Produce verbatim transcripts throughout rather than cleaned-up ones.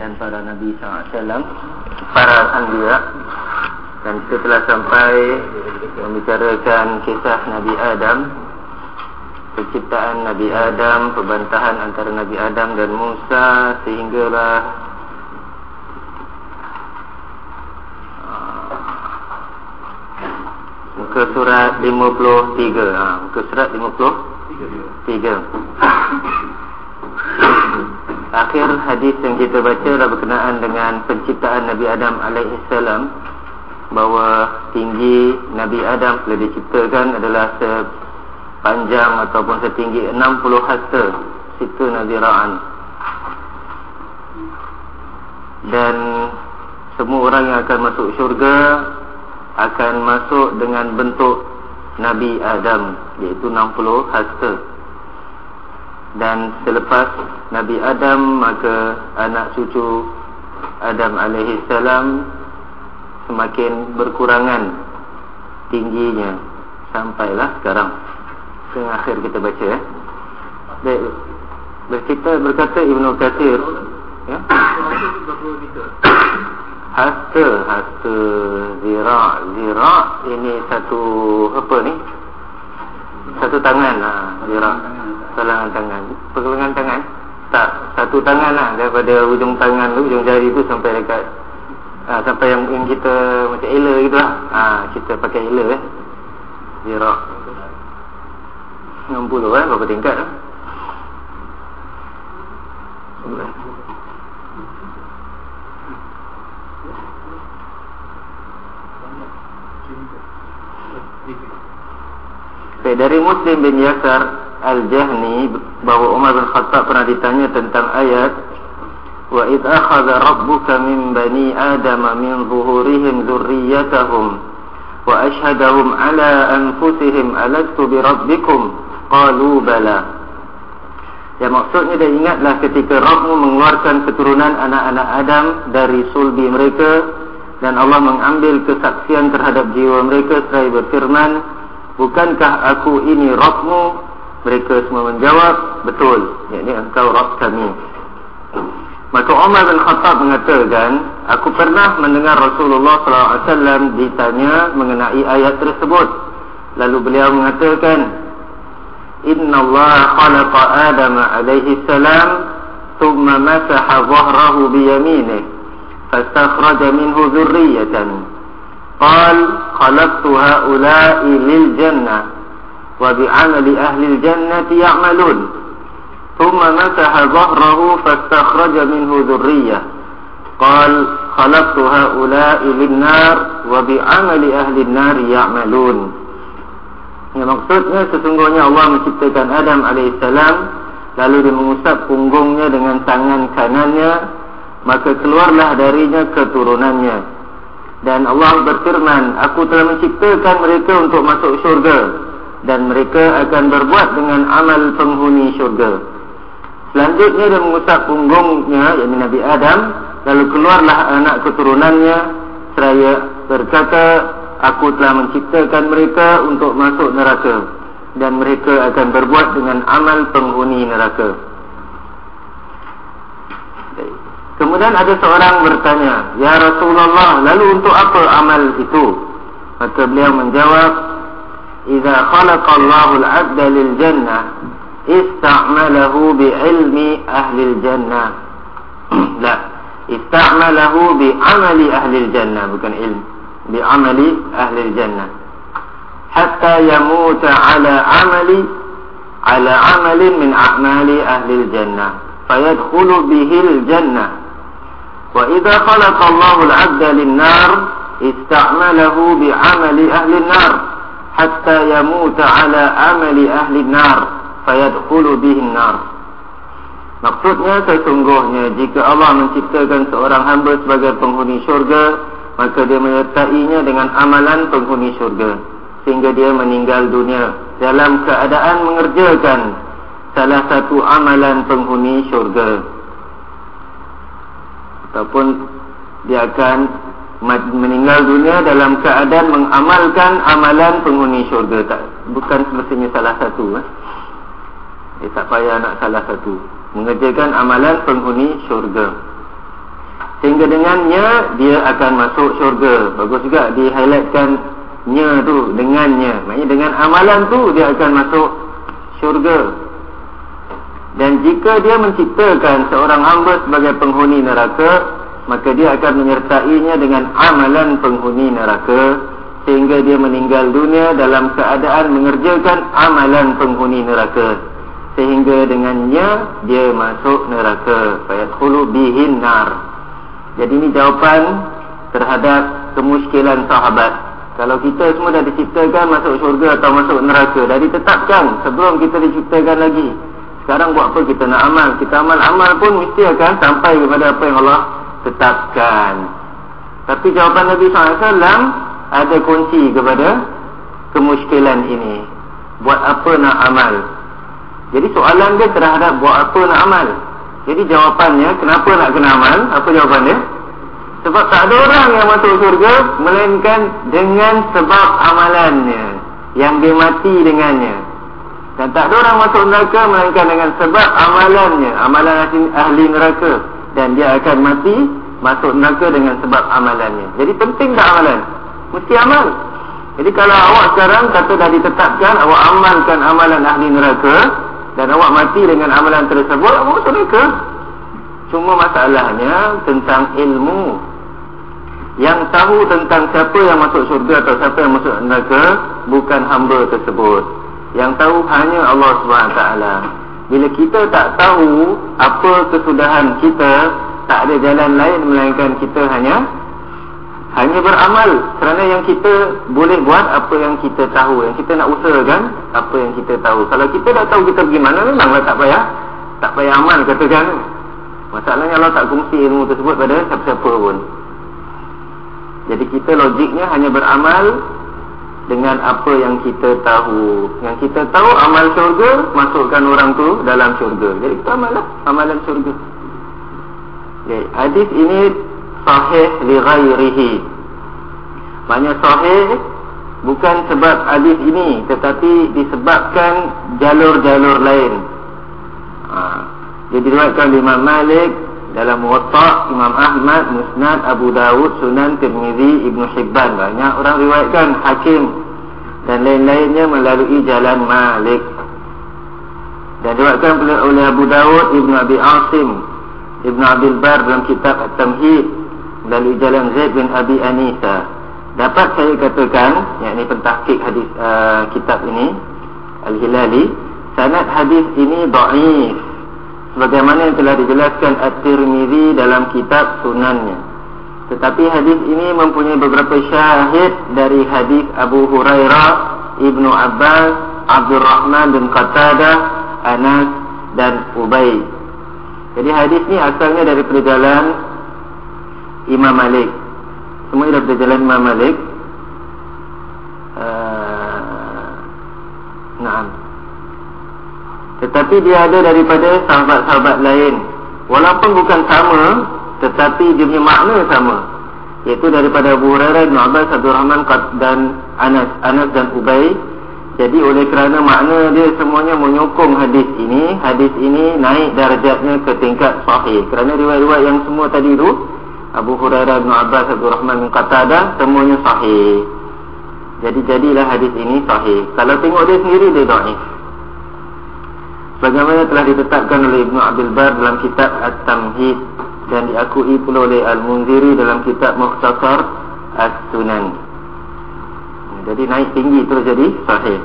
dan para Nabi sallallahu alaihi wasallam, para anbiya. Dan kita telah sampai membicarakan kisah Nabi Adam, penciptaan Nabi Adam, perbantahan antara Nabi Adam dan Musa, sehinggalah muka surat lima puluh tiga. Ha, muka surat lima puluh tiga. Akhir hadis yang kita baca adalah berkenaan dengan penciptaan Nabi Adam alaihissalam, bahawa tinggi Nabi Adam telah diciptakan adalah sepanjang ataupun setinggi enam puluh hasta, situ naziraan. Dan semua orang yang akan masuk syurga akan masuk dengan bentuk Nabi Adam, iaitu enam puluh hasta. Dan selepas Nabi Adam, maka anak cucu Adam alaihissalam semakin berkurangan tingginya, sampailah sekarang yang akhir kita baca ya. Baik, berkata, berkata Ibnu Katsir ya, hasta, hasta zira' zira' ini satu apa ni, satu tangan lah, zira' pergelangan tangan, pergelangan tangan tak, satu tangan lah, daripada ujung tangan tu, ujung jari tu sampai dekat ha, sampai yang, yang kita macam ela gitu lah, ha, kita pakai ela eh, zira' enam puluh eh, berapa tingkat lah. Dari Muslim bin Yasar Al-Jahni bahawa Umar bin Khattab pernah ditanya tentang ayat wa idh akhadha rabbuka min bani adama min zuhurihim dzurriyyatahum wa ashhadahum ala anfusihim alastu bi rabbikum qalu bala. Ya, maksudnya dia ingatlah ketika Rabbmu mengeluarkan keturunan anak-anak Adam dari sulbi mereka dan Allah mengambil kesaksian terhadap jiwa mereka seraya berfirman, bukankah aku ini Rabbmu? Mereka semua menjawab, betul, yakni engkau Rabb kami. Maka Umar bin Khattab mengatakan, aku pernah mendengar Rasulullah sallallahu alaihi wasallam ditanya mengenai ayat tersebut. Lalu beliau mengatakan, Inna Allah khalaqa Adam alaihi salam thumma masaha zahrahu biyaminih fastakhraja minhu dhurriyatan qal khalaqtu ha'ula'i lil jannah wa bi'amali ahli al-jannati ya'malun thumma masaha dhahrahu fastakhraja minhu dhurriyyah qal khalaqtu ha'ula'i lin-nar wa bi'amali ahli an-nar ya'malun. Ya, maksudnya sesungguhnya Allah menciptakan Adam alaihissalam, lalu dia mengusap punggungnya dengan tangan kanannya, maka keluarlah darinya keturunannya. Dan Allah berfirman, aku telah menciptakan mereka untuk masuk syurga, dan mereka akan berbuat dengan amal penghuni syurga. Selanjutnya dia mengusap punggungnya, yakni Nabi Adam, lalu keluarlah anak keturunannya seraya berkata, aku telah menciptakan mereka untuk masuk neraka, dan mereka akan berbuat dengan amal penghuni neraka. Kemudian ada seorang bertanya, ya Rasulullah, lalu untuk apa amal itu? Maka beliau menjawab, idza khalaqallahu al-'abda lil jannah ista'malahu bi ilmi ahli al-jannah. La, ista'malahu bi amali ahli al-jannah, bukan ilm, bi amali ahli al-jannah, hatta yamuta ala amali ala amalin min a'mali ahli al-jannah fayadkhulu bihi al-jannah. Wa idza khalaqa Allahu al-'abda lin-nar ista'malahu bi amali ahli an-nar hatta yamuta ala amali ahli an-nar fayadkhulu bihi an-nar. Maksudnya, sesungguhnya jika Allah menciptakan seorang hamba sebagai penghuni syurga, maka dia menyertainya dengan amalan penghuni syurga sehingga dia meninggal dunia dalam keadaan mengerjakan salah satu amalan penghuni syurga, ataupun dia akan meninggal dunia dalam keadaan mengamalkan amalan penghuni syurga. Tak, bukan semestinya salah satu eh? Eh, tak payah nak salah satu, mengerjakan amalan penghuni syurga. sehingga dengannya dia akan masuk syurga. Bagus juga di highlightkan nya tu, dengannya. Maksudnya dengan amalan tu dia akan masuk syurga. Dan jika dia menciptakan seorang hamba sebagai penghuni neraka, maka dia akan menyertainya dengan amalan penghuni neraka, sehingga dia meninggal dunia dalam keadaan mengerjakan amalan penghuni neraka, sehingga dengannya dia masuk neraka. Fayadkhulu bihin nar. Jadi ini jawapan terhadap kemusykilan sahabat. Kalau kita semua dah diciptakan masuk syurga atau masuk neraka, dah ditetapkan sebelum kita diciptakan lagi. Sekarang buat apa kita nak amal? Kita amal-amal pun mesti akan sampai kepada apa yang Allah tetapkan. Tapi jawapan Nabi sallallahu alaihi wasallam ada kunci kepada kemusykilan ini. Buat apa nak amal? Jadi soalan dia terhadap buat apa nak amal. Jadi jawapannya, kenapa nak kena amal? Apa jawapan dia? Sebab tak ada orang yang masuk surga melainkan dengan sebab amalannya, yang dia mati dengannya. Dan tak ada orang masuk neraka melainkan dengan sebab amalannya, amalan ahli, ahli neraka. Dan dia akan mati masuk neraka dengan sebab amalannya. Jadi penting tak amalan? Mesti amal. Jadi kalau awak sekarang kata dah ditetapkan, awak amalkan amalan ahli neraka, dan awak mati dengan amalan tersebut, awak masuk neraka. Cuma masalahnya tentang ilmu. Yang tahu tentang siapa yang masuk syurga atau siapa yang masuk neraka bukan hamba tersebut. Yang tahu hanya Allah subhanahu wa taala. Bila kita tak tahu apa kesudahan kita, tak ada jalan lain melainkan kita hanya hanya beramal. Kerana yang kita boleh buat apa yang kita tahu, yang kita nak usahakan apa yang kita tahu. Kalau kita dah tahu kita pergi mana, memanglah tak payah tak payah amal katakan. Masalahnya Allah tak kongsi ilmu tersebut pada siapa-siapa pun. Jadi kita logiknya hanya beramal dengan apa yang kita tahu. Yang kita tahu amal syurga, masukkan orang tu dalam syurga. Jadi kita amallah amalan syurga. Okay. Hadis ini sahih li ghairihi. Maknanya sahih bukan sebab hadis ini, tetapi disebabkan jalur-jalur lain. Ha. Jadi diriwayatkan oleh Imam Malik dalam Muwatta, Imam Ahmad, Musnad, Abu Dawud, Sunan, Tirmizi, Ibnu Hibban. Banyak orang riwayatkan, Hakim dan lain-lainnya melalui jalan Malik. Dan diriwayatkan oleh Abu Dawud, Ibnu Abi Asim, Ibnu Abdul Bar dalam kitab At-Tamhid melalui jalan Zaid bin Abi Anisa. Dapat saya katakan, yakni pentahqiq hadis uh, kitab ini Al-Hilali, sanad hadis ini dhaif, sebagaimana yang telah dijelaskan At-Tirmizi dalam kitab Sunannya. Tetapi hadis ini mempunyai beberapa syahid dari hadis Abu Hurairah, Ibnu Abbas, Abdul Rahman bin Qatadah, Anas dan Ubay. Jadi hadis ni asalnya dari perjalanan Imam Malik. Semua dari perjalanan Imam Malik. Uh, Naam. Tetapi dia ada daripada sahabat-sahabat lain. Walaupun bukan sama, tetapi dia punya makna sama, iaitu daripada Abu Hurairah, Ibn Abbas, Abdul Rahman dan Anas Anas dan Ubay. Jadi oleh kerana makna dia semuanya menyokong hadis ini, hadis ini naik darjatnya ke tingkat sahih. Kerana riwayat-riwayat yang semua tadi itu, Abu Hurairah, Ibn Abbas, Abdul Rahman bin Qatadah, semuanya sahih. Jadi jadilah hadis ini sahih. Kalau tengok dia sendiri, dia dhaif, bagaimana telah ditetapkan oleh Ibnu Abdul Bar dalam kitab At-Tamhid dan diakui pula oleh Al-Munziri dalam kitab Mukhtasar As-Sunan. Jadi naik tinggi terus jadi sahih.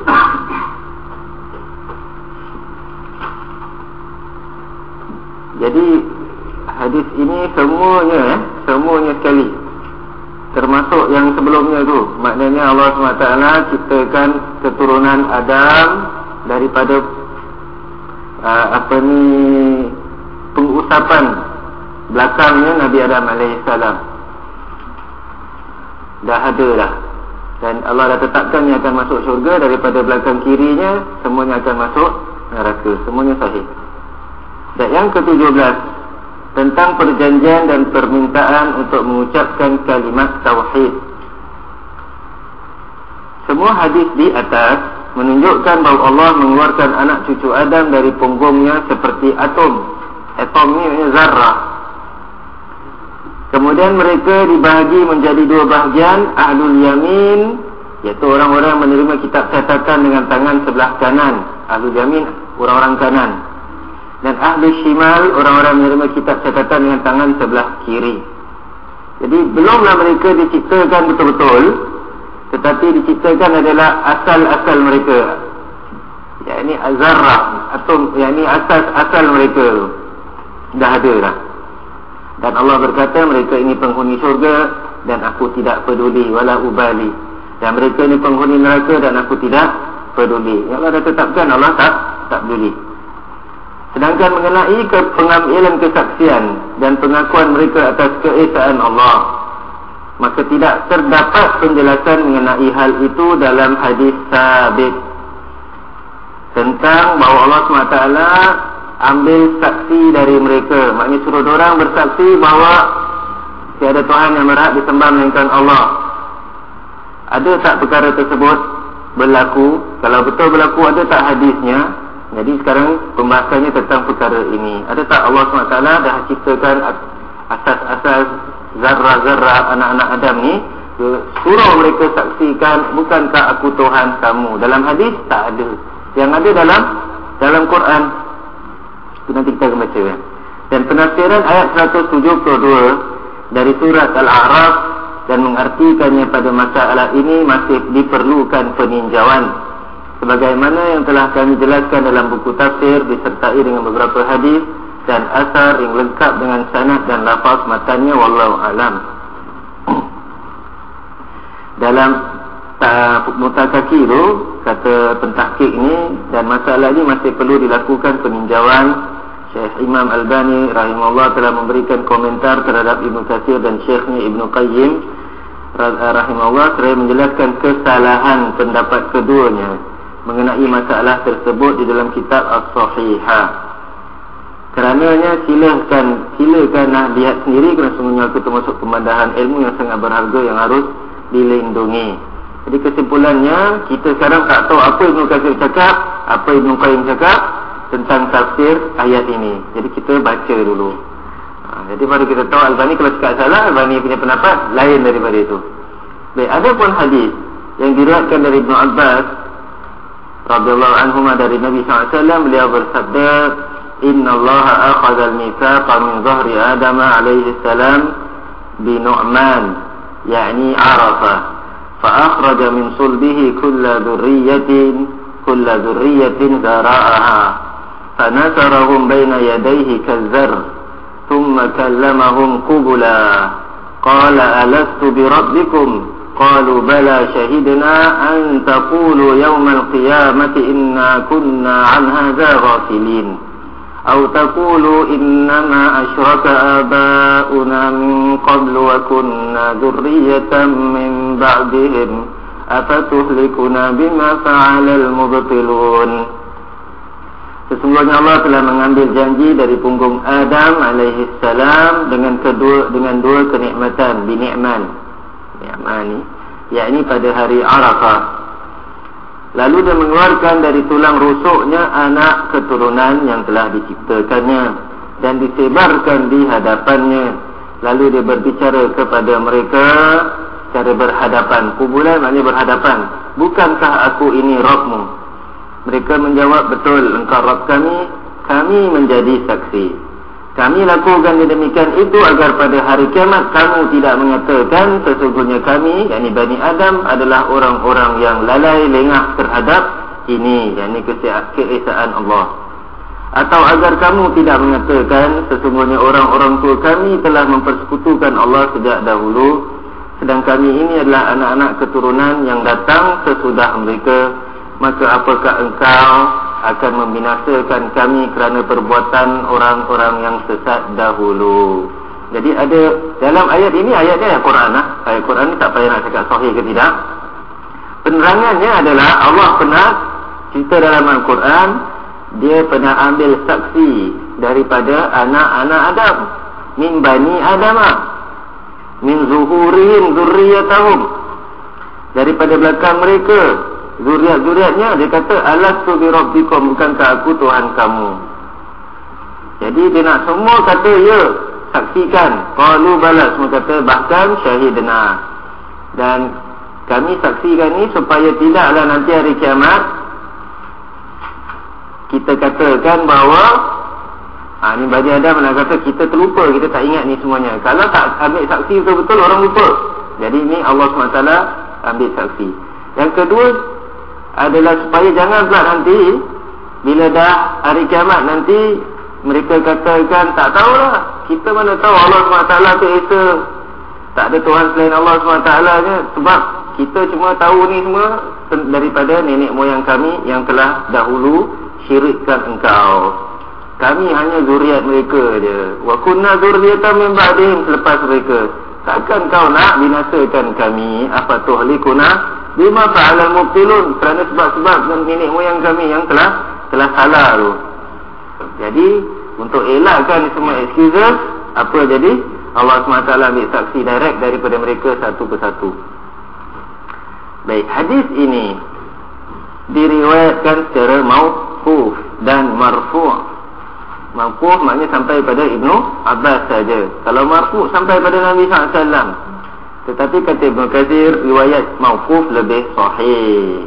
Jadi hadis ini semuanya eh, semuanya sekali, termasuk yang sebelumnya tu. Maknanya Allah subhanahu wa taala ciptakan keturunan Adam daripada uh, apa ni pengusapan belakangnya Nabi Adam alaihissalam. Dah ada dah. Dan Allah dah tetapkan yang akan masuk syurga, daripada belakang kirinya semuanya akan masuk neraka. Semuanya sahih. Dan yang ketujuh belas, tentang perjanjian dan permintaan untuk mengucapkan kalimat tauhid. Semua hadis di atas menunjukkan bahawa Allah mengeluarkan anak cucu Adam dari punggungnya seperti atom. Atom ni zarrah. Kemudian mereka dibahagi menjadi dua bahagian, ahlul yamin, iaitu orang-orang yang menerima kitab catatan dengan tangan sebelah kanan. Ahlul yamin, orang-orang kanan. Dan ahlul shimal, orang-orang yang menerima kitab catatan dengan tangan sebelah kiri. Jadi belumlah mereka diciptakan betul-betul, tetapi diciptakan adalah asal-asal mereka, yakni zarrah, atom, yakni asas-asal mereka dah ada dah. Dan Allah berkata, mereka ini penghuni syurga dan aku tidak peduli, wala ubali. Dan mereka ini penghuni neraka dan aku tidak peduli. Yang Allah dah tetapkan, Allah tak tak peduli. Sedangkan mengenai pengambilan kesaksian dan pengakuan mereka atas keesaan Allah, maka tidak terdapat penjelasan mengenai hal itu dalam hadis sabit tentang bahawa Allah subhanahu wa taala ambil saksi dari mereka. Maknanya suruh orang bersaksi bahawa tiada Tuhan yang berhak disembah melainkan Allah. Ada tak perkara tersebut berlaku? Kalau betul berlaku, ada tak hadisnya? Jadi sekarang pembahasannya tentang perkara ini. Ada tak Allah subhanahu wa taala dah ciptakan asas-asas zarrah-zarrah anak-anak Adam ni, suruh mereka saksikan, bukankah aku Tuhan kamu? Dalam hadis tak ada. Yang ada dalam dalam Quran. Itu nanti kita akan baca, ya. Dan penafsiran ayat seratus tujuh puluh dua dari surat Al-A'raf dan mengartikannya pada masalah ini masih diperlukan peninjauan, sebagaimana yang telah kami jelaskan dalam buku tafsir disertai dengan beberapa hadis dan asar yang lengkap dengan sanad dan lafaz matanya, wallahu alam. Dalam Mutakaki itu kata pentahqiq ini, dan masalah ini masih perlu dilakukan peninjauan. Syekh Imam Albani rahimahullah telah memberikan komentar terhadap Ibnu Katsir dan Syekhnya Ibnu Qayyim rahimahullah, seraya menjelaskan kesalahan pendapat keduanya mengenai masalah tersebut di dalam kitab As-Sahihah. Kerananya silakan silakanlah lihat sendiri, kerana sungguhnya itu termasuk pemandahan ilmu yang sangat berharga yang harus dilindungi. Jadi kesimpulannya, kita sekarang tak tahu apa Ibnu Katsir cakap, apa Ibnu Qayyim cakap tentang tafsir ayat ini. Jadi kita baca dulu. Ha, jadi baru kita tahu Albani kalau cakap salah, Albani punya pendapat lain daripada itu. Baik, ada pun hadis yang diriwayatkan dari Ibnu Abbas radhiyallahu anhu dari Nabi sallallahu alaihi wasallam, beliau bersabda, "Inna Allah akhadha al-mithaqa min dhahri Adam alaihi salam bi Nu'man, yakni Arafah, fa akhraja min sulbihi kulla dhurriyyatin kulla dhurriyyatin zara'aha, fa nasarahum baina yadayhi kazzar, thumma kallamahum qubula, qala alastu bi rabbikum? Qalu bala shahidna an taqulu yawmal qiyamati inna kunna an hadha ghafilin, aw taqulu innama ashraka aba'una min qablu wa kunna dhurriyyatan min ba'dihim afatuhlikuna bima fa'alal mubtilun." Sesungguhnya Allah telah mengambil janji dari punggung Adam alaihi salam dengan kedua dengan dua kenikmatan, binikman. Ni'mani, yakni pada hari Arafah. Lalu dia mengeluarkan dari tulang rusuknya anak keturunan yang telah diciptakannya dan disebarkan di hadapannya. Lalu dia berbicara kepada mereka secara berhadapan. Kubulan maknanya berhadapan. "Bukankah aku ini Rabbmu?" Mereka menjawab, "Betul, engkau Rabb kami, kami menjadi saksi. Kami lakukan demikian itu agar pada hari kiamat kamu tidak mengatakan sesungguhnya kami, yakni Bani Adam, adalah orang-orang yang lalai lengah terhadap ini, yakni keesaan Allah. Atau agar kamu tidak mengatakan sesungguhnya orang-orang tua kami telah mempersekutukan Allah sejak dahulu, sedang kami ini adalah anak-anak keturunan yang datang sesudah mereka. Maka apakah engkau akan membinasakan kami kerana perbuatan orang-orang yang sesat dahulu?" Jadi ada dalam ayat ini, ayatnya ayat Quran lah. Ayat Quran ni tak payah nak cakap sahih ke tidak. Penerangannya adalah Allah pernah cerita dalam Al-Quran, dia pernah ambil saksi daripada anak-anak Adam, min bani Adamah, min zuhurihim dzurriyyatahum, daripada belakang mereka zuriat-zuriatnya. Dia kata, alastu bi rabbikum, bukankah aku Tuhan kamu? Jadi dia nak semua kata ya, saksikan? Qalu bala, semua kata bahkan syahidna. Dan kami saksikan ni supaya tidaklah nanti hari kiamat kita katakan bahawa ha, ni Bani Adam nak kata kita terlupa, kita tak ingat ni semuanya. Kalau tak ambil saksi betul-betul, orang lupa. Jadi ni Allah subhanahu wa taala ambil saksi. Yang kedua adalah supaya jangan pula nanti bila dah hari kiamat nanti mereka katakan tak tahulah, kita mana tahu Allah subhanahu wa taala tu Esa, tak ada Tuhan selain Allah subhanahu wa taala nya, sebab kita cuma tahu ni semua daripada nenek moyang kami yang telah dahulu syirikkan engkau. Kami hanya zuriat mereka je. Wa kunna zurriyatan min ba'dihim, selepas mereka. Takkan kau nak binasakan kami? Apa tuhlikuna bima fa'alal mubtilun, kerana sebab-sebab nenek moyang kami yang telah telah salah tu. Jadi untuk elakkan semua excuses, apa jadi? Allah subhanahu wa taala ambil saksi direct daripada mereka satu persatu. Baik, hadis ini diriwayatkan secara mauquf dan marfu'. Mauquf maknanya sampai pada Ibnu Abbas saja. Kalau marfu' sampai pada Nabi sallallahu alaihi wasallam. Tetapi kata Ibnu Katsir, riwayat mauquf lebih sahih.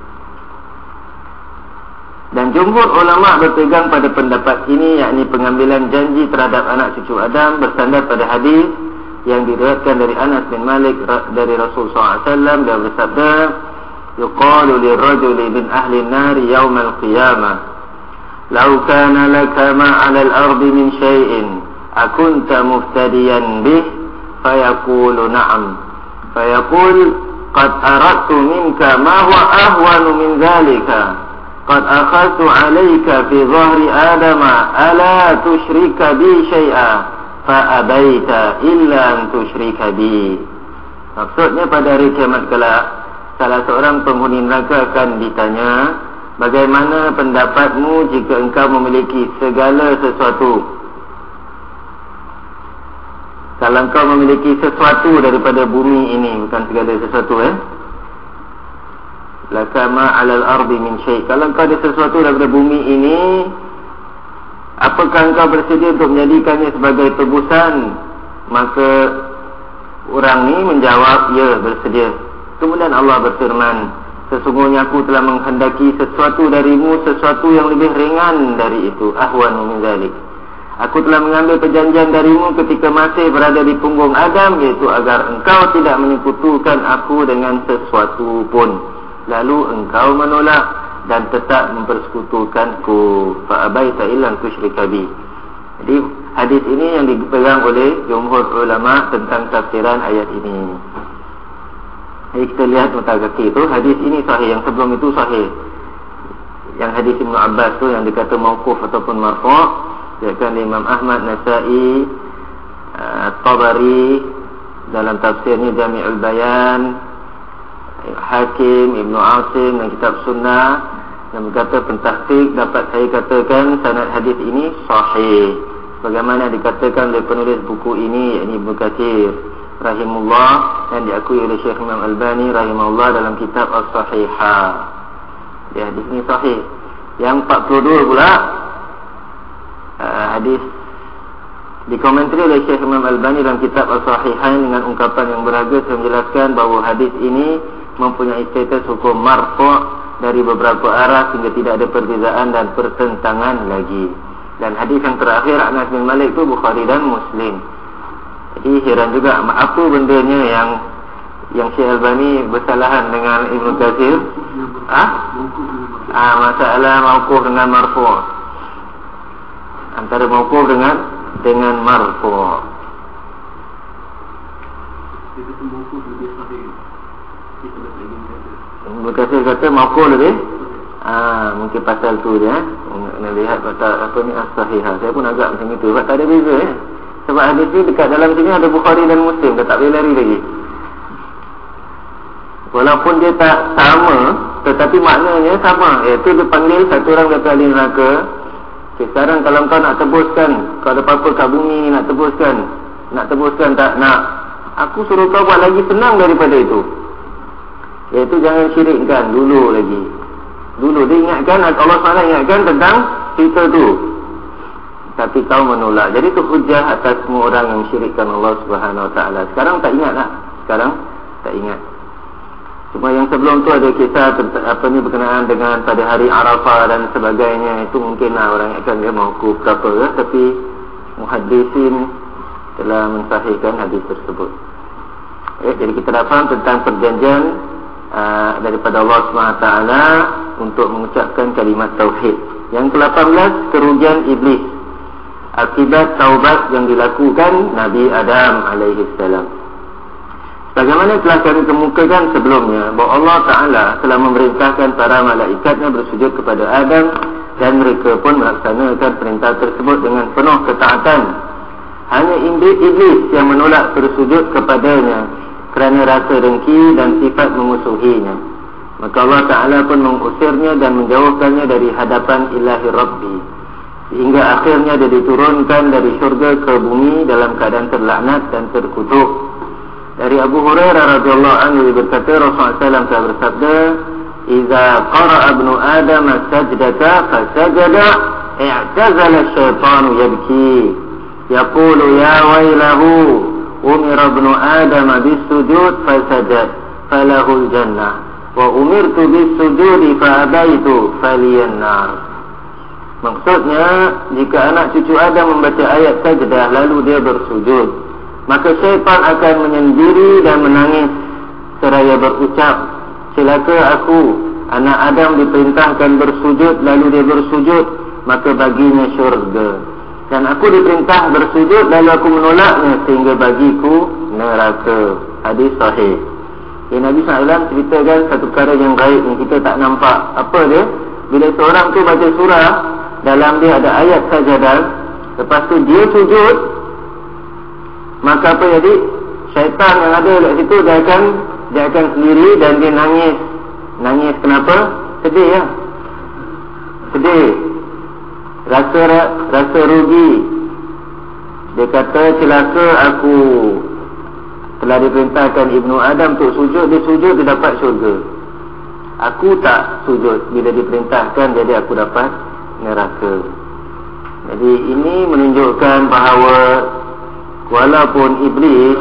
Dan jumhur ulama berpegang pada pendapat ini, yakni pengambilan janji terhadap anak cucu Adam bersandar pada hadis yang diriwayatkan dari Anas bin Malik dari Rasul sallallahu alaihi wasallam. Dia bersabda, yuqalu lirrajuli min ahli an-nari yawmal qiyamah, law kana laka ma 'ala al-ardi min shay'in akunta muftadiyan bih, fayaqulu na'am, fayaqul qad aradtu minka ma huwa ahwanu min dhalika, qad akhadtu 'alayka fi dhahri adama ala tushrika bi shay'a fa abaita illa an tushrika bi. Maksudnya pada hari kiamat kelak, salah seorang penghuni neraka akan ditanya, bagaimana pendapatmu jika engkau memiliki segala sesuatu? Kalau engkau memiliki sesuatu daripada bumi ini, bukan segala sesuatu eh lakama 'alal ardi min syai', kalau engkau ada sesuatu daripada bumi ini, apakah engkau bersedia untuk menjadikannya sebagai tebusan? Maka orang ni menjawab, ya, bersedia. Kemudian Allah berfirman, sesungguhnya aku telah menghendaki sesuatu darimu, sesuatu yang lebih ringan dari itu, ahwanu min zalik. Aku telah mengambil perjanjian darimu ketika masih berada di punggung Adam, iaitu agar engkau tidak menyekutukan aku dengan sesuatu pun. Lalu engkau menolak dan tetap mempersekutukanku, fa abaita illa tusyrika bi. Jadi hadis ini yang dipegang oleh jumhur ulama tentang tafsiran ayat ini. Jadi kita lihat nota kaki itu, hadis ini sahih, yang sebelum itu sahih. Yang hadis Ibnu Abbas tu yang dikata mauquf ataupun marfu', dikatakan Imam Ahmad, Nasa'i, At-Tabari dalam tafsirnya Jami'ul Bayan, Hakim, Ibnu Asim dan kitab Sunnah, yang berkata pentahqiq dapat saya katakan sanad hadis ini sahih sebagaimana dikatakan oleh penulis buku ini, yakni Ibnu Katsir rahimahullah, dan diakui oleh Syekh Imam Albani rahimahullah dalam kitab As-Sahihah. Ya, hadis ini sahih. Yang empat puluh dua pula uh, hadis dikomentari oleh Syekh Imam Albani dalam kitab As-Sahihain dengan ungkapan yang berharga, yang menjelaskan bahawa hadis ini mempunyai status hukum marfu' dari beberapa arah sehingga tidak ada perbezaan dan pertentangan lagi. Dan hadis yang terakhir Anas bin Malik itu Bukhari dan Muslim. Jadi heran juga apa bendanya yang yang Syekh Albani bersalahan dengan Ibnu Katsir. Ah, ah masalah mauquf dengan marfu'. Antara mauquf dengan dengan marfu'. Ibnu Katsir kata mauquf lebih, ah mungkin pasal tu dia, nak lihat pasal apa ni as-sahihah. Saya pun agak macam itu, sebab tak ada beza eh. Sebab hadis ni dekat dalam sini ada Bukhari dan Muslim, dah tak boleh lari lagi. Walaupun dia tak sama, tetapi maknanya sama, iaitu dia panggil satu orang daripada ahli neraka. Okay, sekarang kalau kau nak tebuskan, kau ada apa-apa kat bumi ni nak tebuskan, nak tebuskan tak? Nak. Aku suruh kau buat lagi senang daripada itu, iaitu jangan syirikkan dulu lagi. Dulu dia ingatkan, Allah subhanahu wa taala ingatkan tentang cerita tu. tapi kau menolak. Jadi itu hujah atas semua orang yang syirikkan Allah Subhanahu Wa Taala. Sekarang tak ingat lah. Sekarang tak ingat. Cuma yang sebelum tu ada kisah apa ni berkenaan dengan pada hari Arafah dan sebagainya. Itu mungkin lah orang akan dia mauquf ke apa ya? Tapi muhaddisin telah mensahihkan hadis tersebut. Eh, jadi kita dah faham tentang perjanjian uh, daripada Allah Subhanahu Wa Taala untuk mengucapkan kalimat tauhid. Yang ke lapan belas, kerugian iblis akibat taubat yang dilakukan Nabi Adam alaihi salam. Bagaimana telah kami kemukakan sebelumnya bahawa Allah Ta'ala telah memerintahkan para malaikatnya bersujud kepada Adam dan mereka pun melaksanakan perintah tersebut dengan penuh ketaatan. Hanya iblis yang menolak bersujud kepadanya kerana rasa dengki dan sifat memusuhinya. Maka Allah Ta'ala pun mengusirnya dan menjauhkannya dari hadapan ilahi Rabbi, sehingga akhirnya dia diturunkan dari syurga ke bumi dalam keadaan terlaknat dan terkutuk. Dari Abu Hurairah radhiyallahu anhu berkata, Rasulullah sallallahu alaihi wasallam telah bersabda, "Idza qara'a ibnu Adam as-sajdata fasajada, i'tazala asy-syaitanu yabki, yaqulu ya wailahu, umira ibnu Adam bis-sujud fasajad, falahu al-jannah, wa umirtu bis-sujudi fa abaitu, faliyan nar." Maksudnya, jika anak cucu Adam membaca ayat sajdah lalu dia bersujud, maka syaitan akan menyendiri dan menangis seraya berucap, "Celaka aku, anak Adam diperintahkan bersujud lalu dia bersujud, maka baginya syurga. Dan aku diperintah bersujud lalu aku menolaknya sehingga bagiku neraka." Hadis sahih. Yang Nabi sallallahu alaihi wasallam ceritakan satu perkara yang gaib yang kita tak nampak. Apa dia? Bila seorang tu baca surah, dalam dia ada ayat sajadah, lepas tu dia sujud, maka apa jadi? Syaitan yang ada dekat situ dia akan dia akan sendiri dan dia nangis. Nangis kenapa? Sedih ya. Sedih. Rasa rasa rugi. Dia kata, "Celaka aku, telah diperintahkan Ibnu Adam untuk sujud, dia sujud dia dapat syurga. Aku tak sujud, bila diperintahkan jadi aku dapat neraka." Jadi ini menunjukkan bahawa walaupun iblis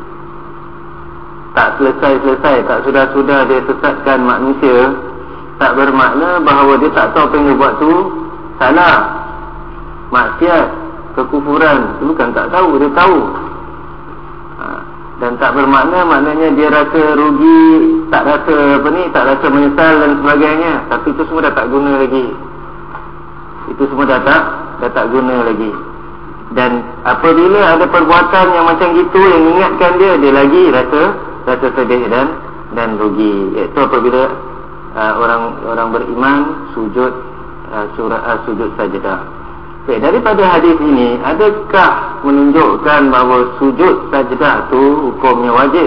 tak selesai-selesai, tak sudah-sudah dia sesatkan manusia, tak bermakna bahawa dia tak tahu apa yang dia buat tu salah, maksiat, kekufuran. Itu bukan tak tahu, dia tahu. ha. Dan tak bermakna maknanya dia rasa rugi, tak rasa apa ni, tak rasa menyesal dan sebagainya. Tapi itu semua dah tak guna lagi. Itu semua dah tak dah tak guna lagi. Dan apabila ada perbuatan yang macam gitu yang mengingatkan dia, dia lagi rasa rasa sedih dan dan rugi. Iaitu apabila uh, orang orang beriman sujud uh, surah uh, sujud sajdah. Okay, daripada hadis ini, adakah menunjukkan bahawa sujud sajdah tu hukumnya wajib?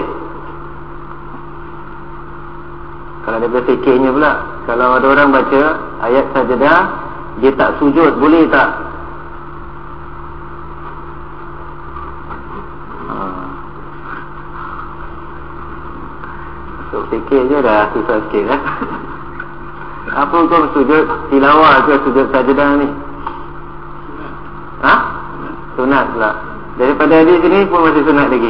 Kalau daripada fikirnya pula, kalau ada orang baca ayat sajdah dia tak sujud, boleh tak? So, fikir je dah susah sikit eh? Apa hukum sujud tilawah ke sujud sajdah ni? Ha? Sunat pula. Daripada hadis ini pun masih sunat lagi.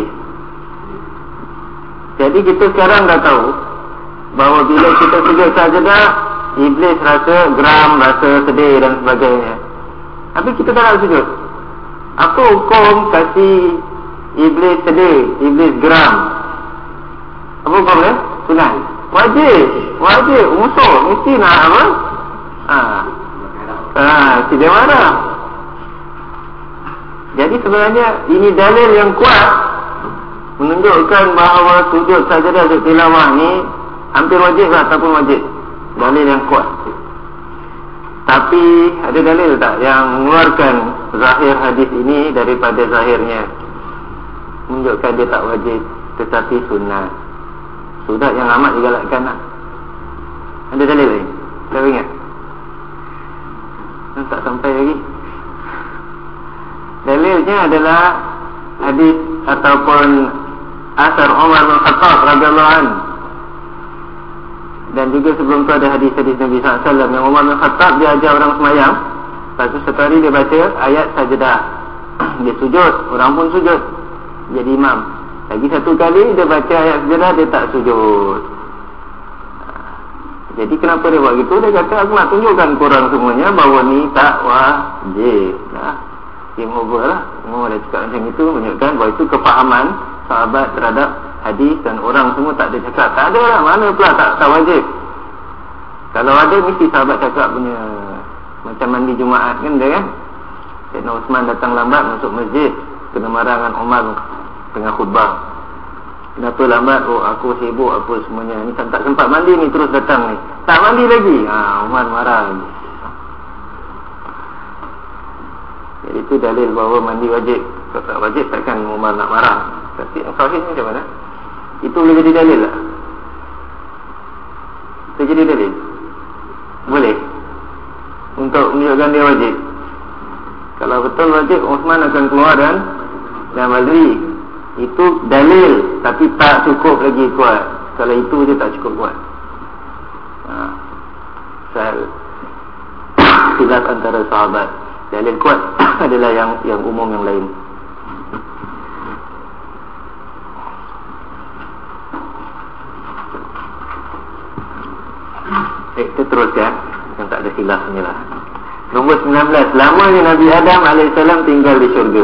Jadi kita sekarang dah tahu bahawa bila kita sujud sajdah, iblis rasa geram, rasa sedih dan sebagainya. Tapi kita tak nak sujud. Apa hukum kasih iblis sedih, iblis geram? Apa hukum dia? Sunat. Wajib. Wajib. Musuh. Mesti nak apa? Haa. Haa. Si dia marah. Jadi sebenarnya ini dalil yang kuat menunjukkan bahawa sujud sajdah sujud tilawah ni hampir wajib lah ataupun wajib. Dalil yang kuat. Tapi ada dalil tak yang mengeluarkan zahir hadis ini daripada zahirnya, menunjukkan dia tak wajib tetapi sunat. Sunat yang amat digalakkan lah. Ada dalil lain? Saya ingat tak sampai lagi. Dalilnya adalah hadis ataupun asar Umar bin Khattab radhiyallahu anhu. Dan juga sebelum tu ada hadis-hadis Nabi sallallahu alaihi wasallam yang Umar bin Khattab dia ajar orang semayang. Lepas tu satu hari dia baca ayat sajadah, dia sujud, orang pun sujud, jadi imam. Lagi satu kali dia baca ayat sajadah, dia tak sujud. Jadi kenapa dia buat gitu? Dia kata, aku nak tunjukkan korang semuanya bahawa ni tak wajib. Nah, game over lah. Semua dah cakap macam itu, menunjukkan bahawa itu kefahaman sahabat terhadap hadis, dan orang semua tak ada cakap tak ada lah, mana pula tak, tak wajib. Kalau ada mesti sahabat cakap punya. Macam mandi Jumaat kan dia kan, Sayyidina Osman datang lambat masuk masjid, kena marah dengan Umar tengah khutbah. Kenapa lambat? Oh, aku sibuk apa semuanya, ni tak, tak sempat mandi ni, terus datang ni, tak mandi lagi. ha, Umar marah lagi. Jadi itu dalil bahawa mandi wajib. Kalau tak wajib takkan Umar nak marah. Tapi yang sahih ni macam mana? Itu boleh jadi dalil tak? Itu jadi dalil? Boleh untuk menunjukkan dia wajib. Kalau betul wajib, Osman akan keluar dan dan balik. Itu dalil, tapi tak cukup lagi kuat. Kalau itu dia tak cukup kuat. ha. Soal khilaf antara sahabat. Dalil kuat adalah yang yang umum yang lain. Eh, kita teruskan yang tak ada khilaf ni lah. Nombor sembilan belas. Lamanya Nabi Adam alaihissalam tinggal di syurga.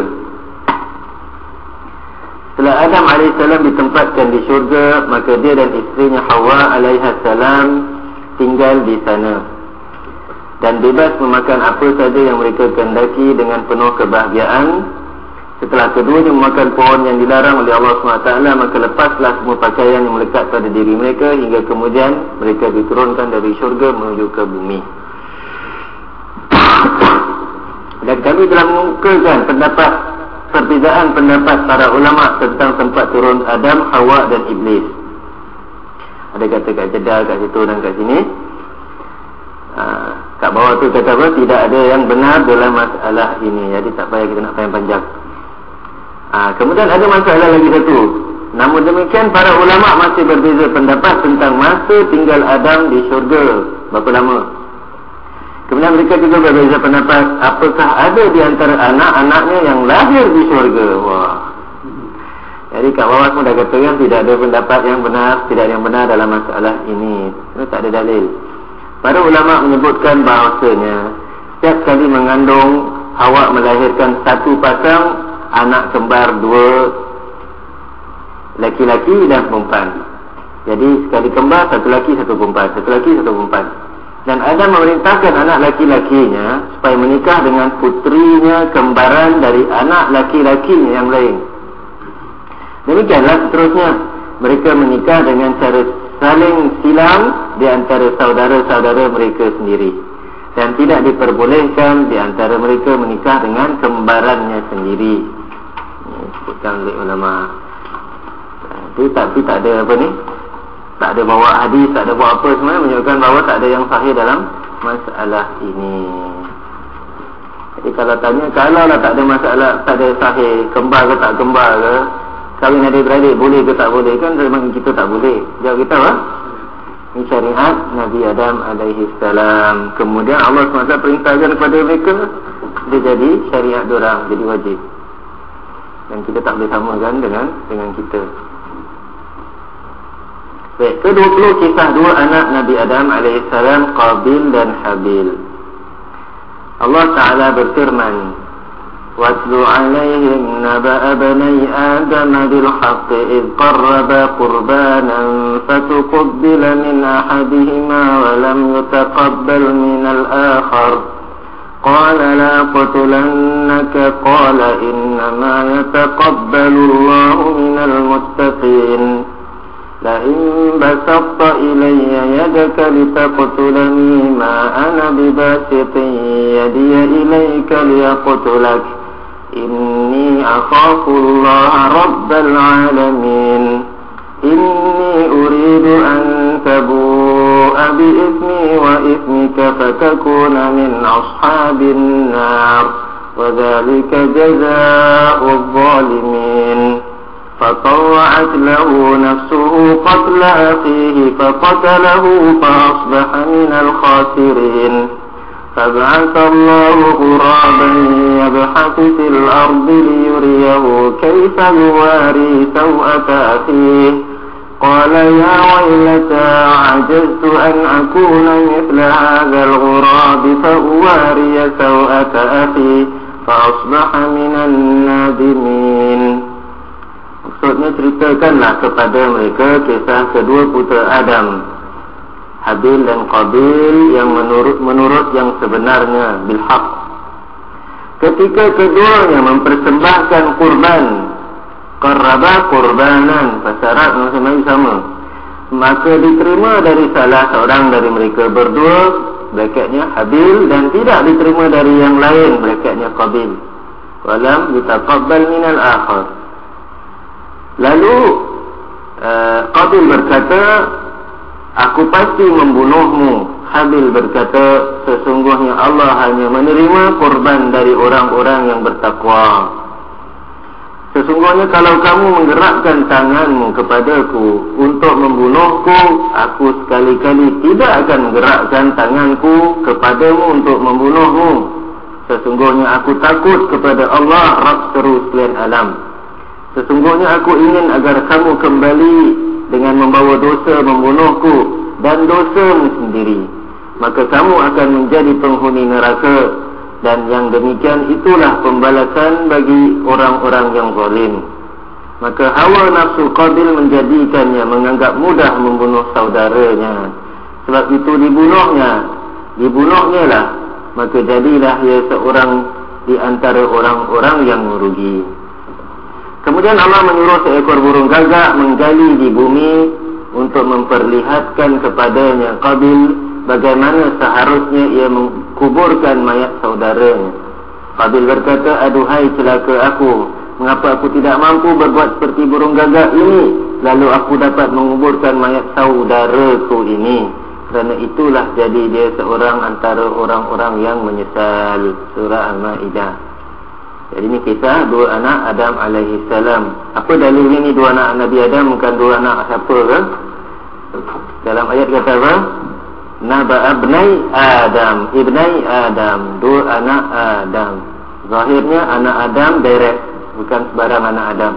Setelah Adam alaihissalam ditempatkan di syurga, maka dia dan isterinya Hawa alaihissalam tinggal di sana dan bebas memakan apa saja yang mereka kehendaki dengan penuh kebahagiaan. Setelah keduanya memakan pohon yang dilarang oleh Allah subhanahu wa taala, maka lepaslah semua pakaian yang melekat pada diri mereka, hingga kemudian mereka diturunkan dari syurga menuju ke bumi. Dan kami telah mengukuhkan pendapat perbezaan pendapat para ulama tentang tempat turun Adam, Hawa dan Iblis. Ada kata kat Jeddah, kat situ dan kat sini. Aa, kat bawah tu kata apa? Tidak ada yang benar dalam masalah ini. Jadi tak payah kita nak panjang-panjang. Aa, kemudian ada masalah lagi satu. Namun demikian para ulama masih berbeza pendapat tentang masa tinggal Adam di syurga, berapa lama. Kemudian mereka juga berbeza pendapat apakah ada di antara anak-anaknya yang lahir di syurga. Wah. Jadi kat bawah pun dah kata kan, tidak ada pendapat yang benar, tidak ada yang benar dalam masalah ini. Ini tak ada dalil. Para ulama menyebutkan bahawasanya setiap kali mengandung, Hawa melahirkan satu pasang anak kembar, dua laki-laki dan perempuan. Jadi sekali kembar, satu laki, satu perempuan, satu laki, satu perempuan. Dan Adam memerintahkan anak laki-lakinya supaya menikah dengan putrinya kembaran dari anak laki-lakinya yang lain. Demikianlah seterusnya, mereka menikah dengan cara saling silam di antara saudara-saudara mereka sendiri, dan tidak diperbolehkan di antara mereka menikah dengan kembarannya sendiri. Ini disebutkan oleh ulama. Tapi, tapi tak ada apa ni, tak ada bawa hadis, tak ada bawa apa semuanya, menunjukkan bahawa tak ada yang sahih dalam masalah ini. Jadi kalau tanya, kalau lah tak ada masalah, tak ada sahih, kembar ke tak kembar ke, kahwin adik-beradik boleh ke tak boleh, kan memang kita tak boleh. Jawab kita apa? Ini syariat Nabi Adam alaihi salam. Kemudian Allah subhanahu wa taala perintahkan kepada mereka, dia jadi syariat diorang, jadi wajib. Dan kita tak boleh samakan dengan dengan kita. Baik, kedua puluh kisah dua anak Nabi Adam alaihissalam, Qabil dan Habil. Allah Ta'ala berfirman, وَاتْلُ عَلَيْهِمْ نَبَأَ بَنِي آدَمَ بِالْحَقِّ إِذْ قَرَّبَا قُرْبَانًا فَتُقُبِّلَ مِنْ أَحَدِهِمَا وَلَمْ يُتَقَبَّلْ مِنَ الْآخَرِ قَالَ لَأَقْتُلَنَّكَ قَالَ إِنَّمَا يَتَقَبَّلُ اللَّهُ مِنَ الْمُتَّقِينَ لئن بسطت إلي يدك لتقتلني ما أنا بباسط يدي إليك لأقتلك إني أخاف الله رب العالمين إني أريد أن تبوء بإثمي وإثمك فتكون من أصحاب النار وذلك جزاء الظالمين فطوعت له نفسه قتل أخيه فقتله فأصبح من الخاسرين فبعث الله غرابا يبحث في الأرض ليريه كيف يواري سوءة أخيه قال يا ويلتى عجزت أن أكون مثل هذا الغراب فأواري سوءة أخي فأصبح من النادمين. Maksudnya ceritakanlah kepada mereka kisah kedua putera Adam, Habil dan Qabil, yang menurut menurut yang sebenarnya bilhaq. Ketika keduanya mempersembahkan kurban, qarraba qurbanan, pasyarat masing-masing sama, maka diterima dari salah seorang dari mereka berdua, bracketnya Habil, dan tidak diterima dari yang lain, bracketnya Qabil. Walam yutaqabbal minal akhar. Lalu uh, Qabil berkata, aku pasti membunuhmu. Habil berkata, sesungguhnya Allah hanya menerima korban dari orang-orang yang bertakwa. Sesungguhnya kalau kamu menggerakkan tanganmu kepadaku untuk membunuhku, aku sekali-kali tidak akan menggerakkan tanganku kepadamu untuk membunuhmu. Sesungguhnya aku takut kepada Allah, Rabb seluruh sekalian alam. Sesungguhnya aku ingin agar kamu kembali dengan membawa dosa membunuhku dan dosamu sendiri, maka kamu akan menjadi penghuni neraka, dan yang demikian itulah pembalasan bagi orang-orang yang zalim. Maka hawa nafsu Qabil menjadikannya menganggap mudah membunuh saudaranya, sebab itu dibunuhnya dibunuhnya lah, maka jadilah ia seorang di antara orang-orang yang merugi. Kemudian Allah menyuruh seekor burung gagak menggali di bumi untuk memperlihatkan kepadanya Qabil bagaimana seharusnya ia mengkuburkan mayat saudaranya. Qabil berkata, aduhai celaka aku, mengapa aku tidak mampu berbuat seperti burung gagak ini, lalu aku dapat menguburkan mayat saudaraku ini. Kerana itulah jadi dia seorang antara orang-orang yang menyesal. Surah Al-Ma'idah. Jadi ini kisah dua anak Adam alaihi salam. Apa dalilnya ni dua anak Nabi Adam, bukan dua anak siapa kan? Dalam ayat kata apa? Naba abnai Adam, ibnai Adam, dua anak Adam. Zahirnya anak Adam direct, bukan sebarang anak Adam.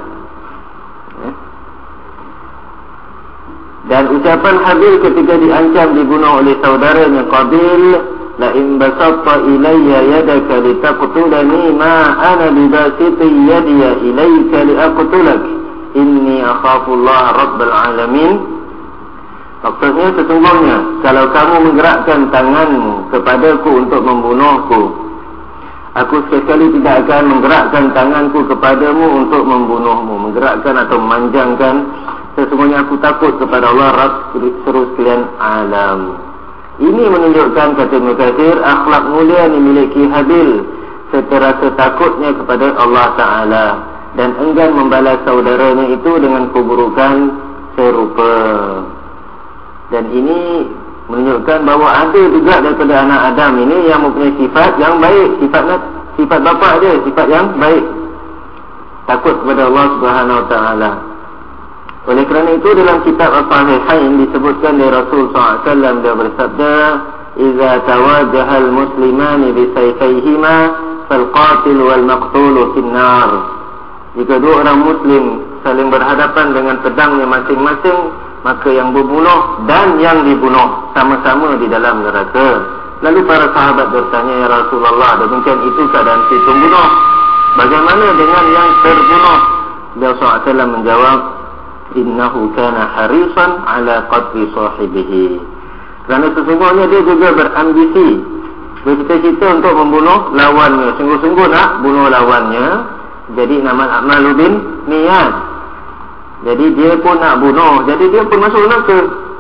Dan ucapan Habil ketika diancam dibunuh oleh saudaranya Qabil, la in basatta ilayya yadaka litaqtulani ma ana bibasiti yadiya ilayka liaqtulak inni akhafullaha rabbal alamin. Maksudnya, sesungguhnya kalau kamu menggerakkan tanganmu kepadaku untuk membunuhku, aku sekali tidak akan menggerakkan tanganku kepadamu untuk membunuhmu. Menggerakkan atau memanjangkan, sesungguhnya aku takut kepada Allah Rabb seluruh sekalian alam. Ini menunjukkan, kata Ibnu Katsir, akhlak mulia yang dimiliki Habil serta rasa takutnya kepada Allah Ta'ala, dan enggan membalas saudaranya itu dengan keburukan serupa. Dan ini menunjukkan bahawa ada juga daripada anak Adam ini yang mempunyai sifat yang baik, sifatnya sifat bapa dia, sifat yang baik, takut kepada Allah Subhanahu Wa Ta'ala. Oleh kerana itu dalam kitab As-Sahihain disebutkan dari Rasul sallallahu alaihi wasallam, dia bersabda, "Idza tawajaha al-muslimani bi sayfayhima fal-qatil wal maqtul fin nar." Jika dua orang muslim saling berhadapan dengan pedangnya masing-masing, maka yang berbunuh dan yang dibunuh sama-sama di dalam neraka. Lalu para sahabat bertanya, ya Rasulullah, demikian itu keadaan si pembunuh, bagaimana dengan yang terbunuh? Beliau sallallahu alaihi wasallam menjawab, innahu kana harisan ala qatli sahibihi. Kerana sesungguhnya dia juga berambisi, bercita-cita untuk membunuh lawannya, sungguh-sungguh nak bunuh lawannya. Jadi nama a'malu bin niyat. Jadi dia pun nak bunuh, jadi dia pun masuk neraka.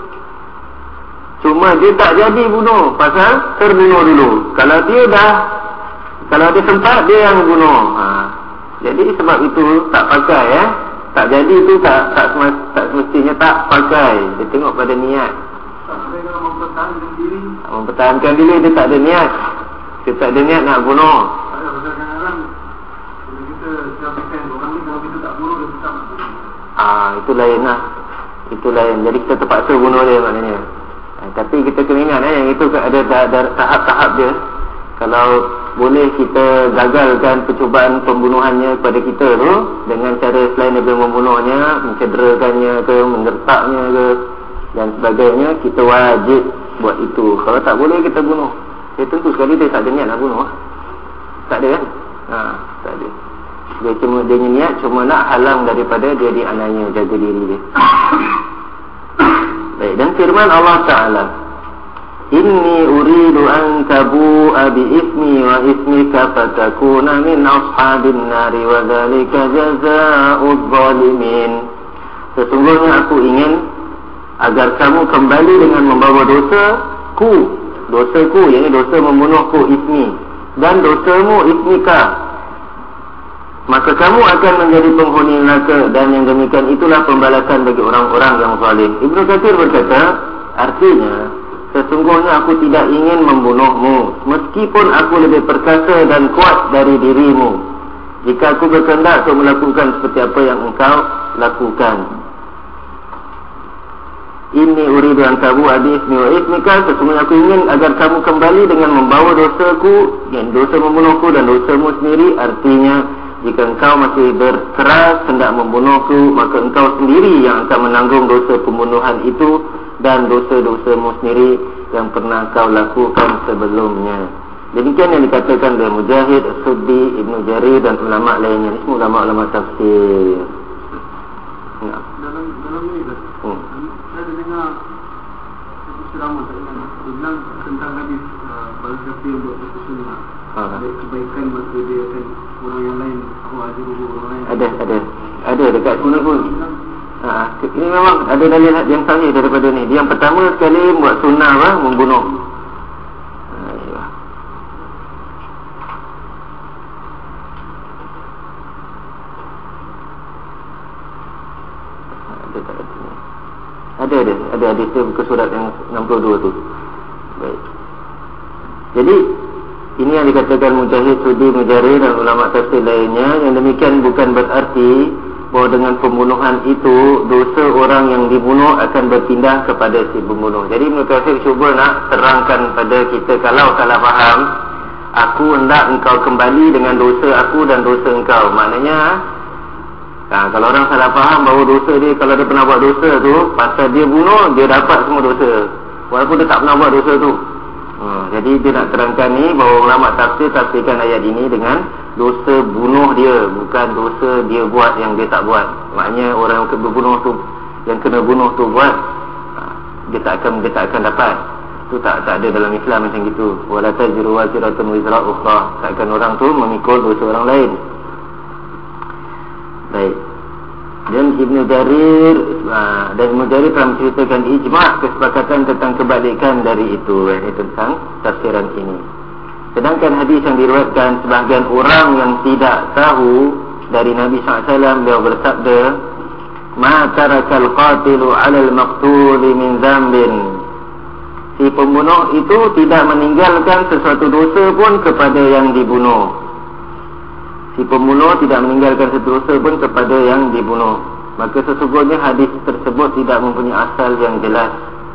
Cuma dia tak jadi bunuh pasal terbunuh dulu. Kalau dia dah, kalau dia sempat, dia yang bunuh. Ha. Jadi sebab itu tak pakai ya. Tak jadi itu tak tak, tak semestinya tak pakai. Dia tengok pada niat. Sampai kalau mempertahankan diri, mempertahankan diri dia tak ada niat. Dia tak ada niat nak bunuh. ada kadang-kadang bila kita sampaikan orang ni, kalau kita tak bunuh, dia tetap nak bunuh. Ah, itu lain lah. Itu lain. Jadi kita terpaksa bunuh dia maknanya. Ha, tapi kita kena ingat eh, yang itu ada, ada, ada tahap-tahap dia. Kalau boleh kita gagalkan percubaan pembunuhannya kepada kita tu dengan cara selain daripada membunuhnya, mencederakannya ke, menggertaknya ke dan sebagainya, kita wajib buat itu. Kalau tak boleh kita bunuh. Ya tentu sekali dia tak ada niat nak bunuh. Tak ada kan? Ha, tak ada. Dia cuma dia niat cuma nak halang daripada dia dianiaya, jaga diri dia. Baik, dan firman Allah Ta'ala, Inni uridu an tabu'a bi ismi wa ismika fatakuna min ashabin nari wa dhalika jazaa'udz zalimin. Sesungguhnya aku ingin agar kamu kembali dengan membawa dosaku, dosaku, yakni dosa membunuhku, ismi, dan dosamu, ismika, maka kamu akan menjadi penghuni neraka, dan yang demikian itulah pembalasan bagi orang-orang yang zalim. Ibnu Katsir berkata, artinya sesungguhnya aku tidak ingin membunuhmu meskipun aku lebih perkasa dan kuat dari dirimu, jika aku berkehendak untuk melakukan seperti apa yang engkau lakukan. Inni uridu an tabu'a bi ismi wa ismika, sesungguhnya aku ingin agar kamu kembali dengan membawa dosaku, yang dosa membunuhku dan dosamu sendiri. Artinya jika engkau masih berkeras hendak membunuhku, maka engkau sendiri yang akan menanggung dosa pembunuhan itu dan dosa-dosamu sendiri yang pernah kau lakukan sebelumnya. Demikian yang dikatakan oleh Mujahid, As-Suddi, Ibnu Jarir dan ulama lainnya. Ini semua ulama-ulama tafsir. Ya. Dalam dalam ini dah. Hmm. Saya dengar satu ceramah tak ingat dia bilang tentang hadis uh, bagi siapa yang buat satu sunnah. Ha. Ada kebaikan maka dia akan orang yang lain aku ajar orang lain. Ada ada. Ada dekat sini pun. Ha, ini memang ada dalil yang sahih daripada ni. Yang pertama sekali buat sunnah apa? Membunuh. Ada ada ada hadis tu ke surat yang enam puluh dua tu. Baik. Jadi ini yang dikatakan Mujahid, Sudi, Mujarir dan ulama tafsir lainnya. Yang demikian bukan berarti bahawa dengan pembunuhan itu dosa orang yang dibunuh akan berpindah kepada si pembunuh. Jadi Ibnu Katsir cuba nak terangkan pada kita, kalau salah faham, aku hendak engkau kembali dengan dosa aku dan dosa engkau. Maknanya ha, kalau orang salah faham bahawa dosa dia, kalau dia pernah buat dosa tu, pasal dia bunuh, dia dapat semua dosa, walaupun dia tak pernah buat dosa tu. ha, Jadi dia nak terangkan ni bahawa ulama tafsir tafsirkan ayat ini dengan dosa bunuh dia, bukan dosa dia buat yang dia tak buat. Maknanya orang yang berbunuh tu, yang kena bunuh tu buat, ha, dia tak akan dia tak akan dapat. Itu tak tak ada dalam Islam macam gitu. Wala taziru waziratun wizra ukhra. Takkan orang tu memikul dosa orang lain. Baik. Dan Ibnu Jarir uh, dan Ibnu Jarir telah menceritakan ijma' kesepakatan tentang kebalikan dari itu, ini tentang tafsiran ini. Sedangkan hadis yang diriwayatkan sebahagian orang yang tidak tahu dari Nabi sallallahu alaihi wasallam, beliau bersabda, "Ma tarakal qatilu 'alal maqtuli min dzambin." Si pembunuh itu tidak meninggalkan sesuatu dosa pun kepada yang dibunuh. Si pembunuh tidak meninggalkan sesuatu dosa pun kepada yang dibunuh. Maka sesungguhnya hadis tersebut tidak mempunyai asal yang jelas.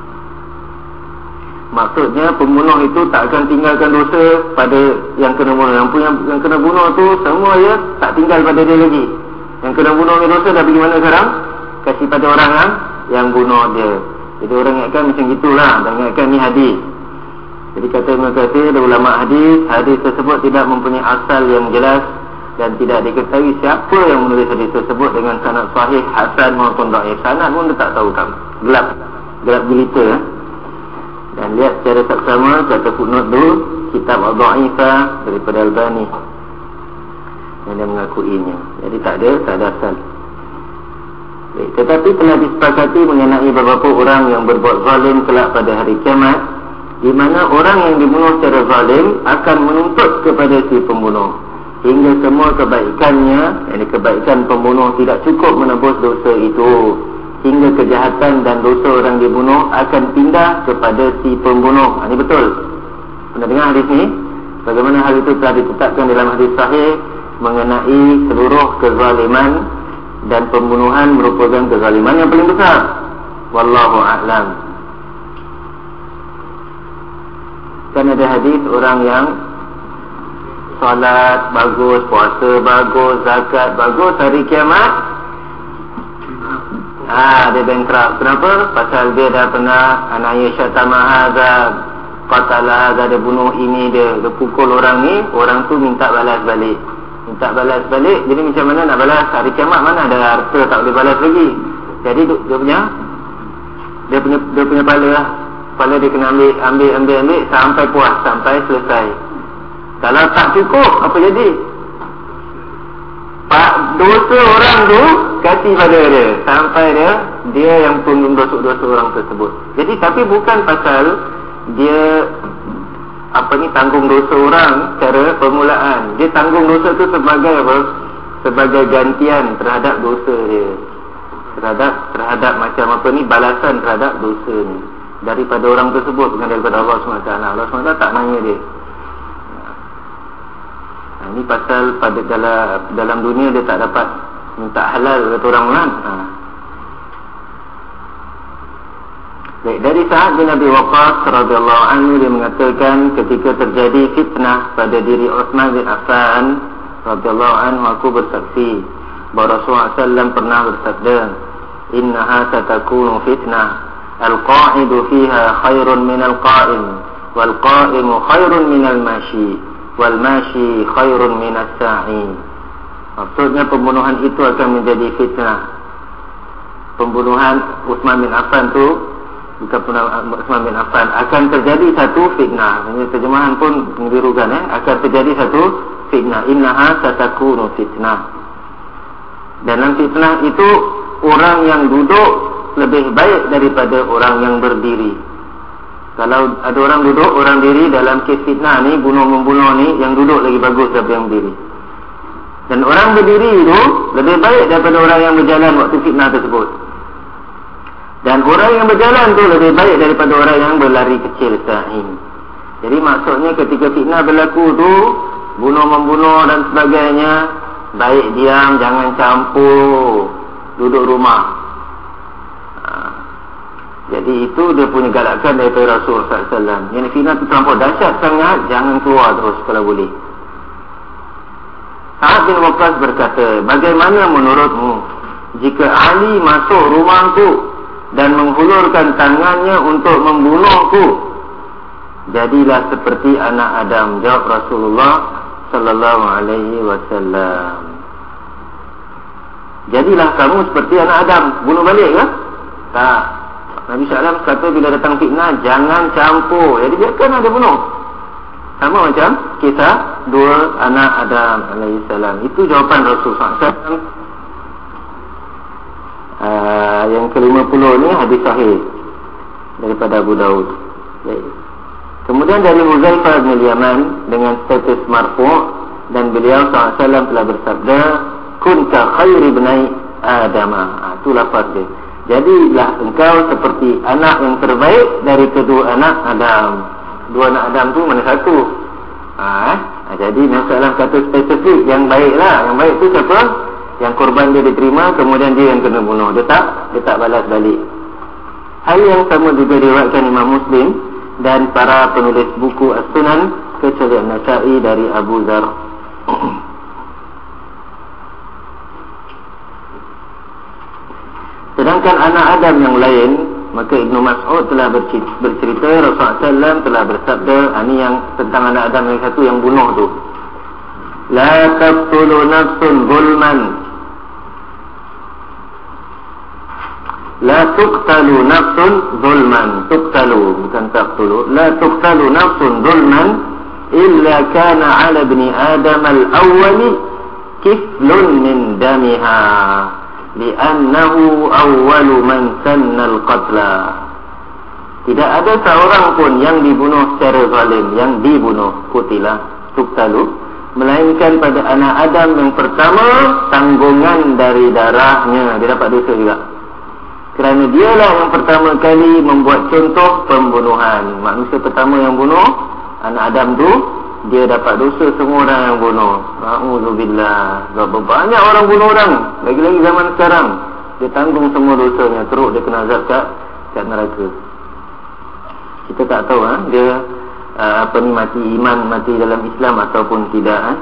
Maksudnya pembunuh itu tak akan tinggalkan dosa pada yang kena bunuh. Yang punya yang kena bunuh tu semua ya tak tinggal pada dia lagi. Yang kena bunuh ni dosa dah pergi mana sekarang? Kasih pada orang yang, yang bunuh dia. Jadi orang ingatkan macam gitulah, dan ingatkan ni hadis. Jadi kata Ibnu Katsir, ulama hadis, hadis tersebut tidak mempunyai asal yang jelas dan tidak diketahui siapa yang menulis hadis tersebut dengan sanad sahih, hasan maupun dhaif. Sanad pun dia tak tahu kan. Gelap, gelap gulita. Eh? Dan lihat secara saksama kata footnote dulu, kitab Al-Dha'ifah daripada Al-Bani yang dia mengakuinya. Jadi tak ada, tak ada asal. Baik, tetapi telah disepakati mengenai beberapa orang yang berbuat zalim kelak pada hari kiamat, di mana orang yang dibunuh secara zalim akan menuntut kepada si pembunuh hingga semua kebaikannya, yakni kebaikan pembunuh tidak cukup menebus dosa itu, hingga kejahatan dan dosa orang dibunuh akan pindah kepada si pembunuh. Ini betul. Pernah dengar hadis ni? Bagaimana hal itu telah ditetapkan dalam hadis sahih mengenai seluruh kezaliman, dan pembunuhan merupakan kezaliman yang paling besar. Wallahu a'lam. Kan ada hadis orang yang solat bagus, puasa bagus, zakat bagus, hari kiamat ah dia bankrupt. Kenapa? Pasal dia dah pernah anaya syatama hadza, qatala hadza, dia bunuh ini, dia, dia pukul orang ni, orang tu minta balas balik. Minta balas balik, jadi macam mana nak balas? Hari kiamat mana ada harta tak boleh balas lagi. Jadi dia punya dia punya dia punya kepala lah. Kepala dia kena ambil ambil ambil ambil sampai puas, sampai selesai. Kalau tak cukup, apa jadi? Pak dosa orang tu kasih pada dia sampai dia dia yang tanggung dosa-dosa orang tersebut. Jadi tapi bukan pasal dia apa ni tanggung dosa orang secara permulaan. Dia tanggung dosa tu sebagai apa? Sebagai gantian terhadap dosa dia. Terhadap terhadap macam apa ni balasan terhadap dosa ni daripada orang tersebut, bukan daripada Allah subhanahu wa taala. Allah subhanahu wa taala tak nanya dia. Ha, ini pasal pada dalam dalam dunia dia tak dapat minta halal kata orang lain. Ha. Baik, dari Sa'ad bin Abi Waqqas radhiyallahu anhu, dia mengatakan ketika terjadi fitnah pada diri Uthman bin Affan radhiyallahu anhu, aku bersaksi bahawa Rasulullah sallallahu alaihi wasallam pernah bersabda, innaha satakunu fitnah al-qa'idu fiha khairun minal qa'im wal qa'imu khairun minal mashi wal mashi khairun minas sa'i. Maksudnya pembunuhan itu akan menjadi fitnah. Pembunuhan Uthman bin Affan tu bukan Uthman bin Affan, akan terjadi satu fitnah. Ini terjemahan pun mengbirukan eh? Akan terjadi satu fitnah. Innaha satakunu fitnah. Dalam fitnah itu orang yang duduk lebih baik daripada orang yang berdiri. Kalau ada orang duduk, orang diri, dalam kes fitnah ni, bunuh-membunuh ni, yang duduk lagi bagus daripada yang berdiri. Dan orang berdiri itu lebih baik daripada orang yang berjalan waktu fitnah tersebut. Dan orang yang berjalan tu lebih baik daripada orang yang berlari kecil sa'i. Jadi maksudnya ketika fitnah berlaku tu, bunuh-membunuh dan sebagainya, baik diam, jangan campur, duduk rumah. Ha. Jadi itu dia punya galakan daripada Rasul sallallahu alaihi wasallam. Yang fitnah tu terlampau dahsyat sangat, jangan keluar terus kalau boleh. Sa'ad bin Waqqas berkata, bagaimana menurutmu jika Ali masuk rumahku dan menghulurkan tangannya untuk membunuhku? Jadilah seperti anak Adam, jawab Rasulullah sallallahu alaihi wasallam. Jadilah kamu seperti anak Adam. Bunuh balik ke? Tak. Nabi sallallahu alaihi wasallam kata bila datang fitnah, jangan campur. Jadi biarkan ada bunuh. Sama macam kisah dua anak Adam alaihi salam. Itu jawapan Rasul sallallahu alaihi wasallam. Uh, yang kelima puluh ni hadis sahih daripada Abu Daud. Baik. Kemudian dari Huzaifah bin Yaman dengan status marfu', dan beliau sallallahu alaihi wasallam telah bersabda, kunta khairi bnai Adam. Ha, itu lafaz dia. Jadilah engkau seperti anak yang terbaik dari kedua anak Adam. Dua anak Adam tu mana satu? Ha, eh? ha, jadi Nabi sallallahu alaihi wasallam kata spesifik yang baik lah. Yang baik tu siapa? Yang korban dia diterima, kemudian dia yang kena bunuh. Dia tak, dia tak balas balik. Hal yang sama juga diriwayatkan Imam Muslim dan para penulis buku As-Sunan kecuali An-Nasa'i dari Abu Dzar. Sedangkan anak Adam yang lain, maka Ibnu Mas'ud telah bercerita, bercerita Rasulullah sallallahu alaihi wasallam telah bersabda, ini yang tentang anak Adam yang satu yang bunuh tu, la taqtulu nafsun zulman, la tuqtalu nafsun zulman, tuqtalu bukan taqtulu, la tuqtalu nafsun zulman illa kana ala ibni Adam al-awwali kiflun min damiha li'annahu awwalu man sanna al-qatla. Tidak ada seorang pun yang dibunuh secara zalim, yang dibunuh, kutilah, tuqtalu, melainkan pada anak Adam yang pertama tanggungan dari darahnya, dia dapat dosa juga. Kerana dialah yang pertama kali membuat contoh pembunuhan. Manusia pertama yang bunuh, anak Adam tu, dia dapat dosa semua orang yang bunuh. Na'udzubillah. Banyak orang bunuh orang, lagi-lagi zaman sekarang. Dia tanggung semua dosanya, teruk dia kena azab kat, kat neraka. Kita tak tahu ha? Dia uh, apa ni mati iman, mati dalam Islam ataupun tidak. Eh?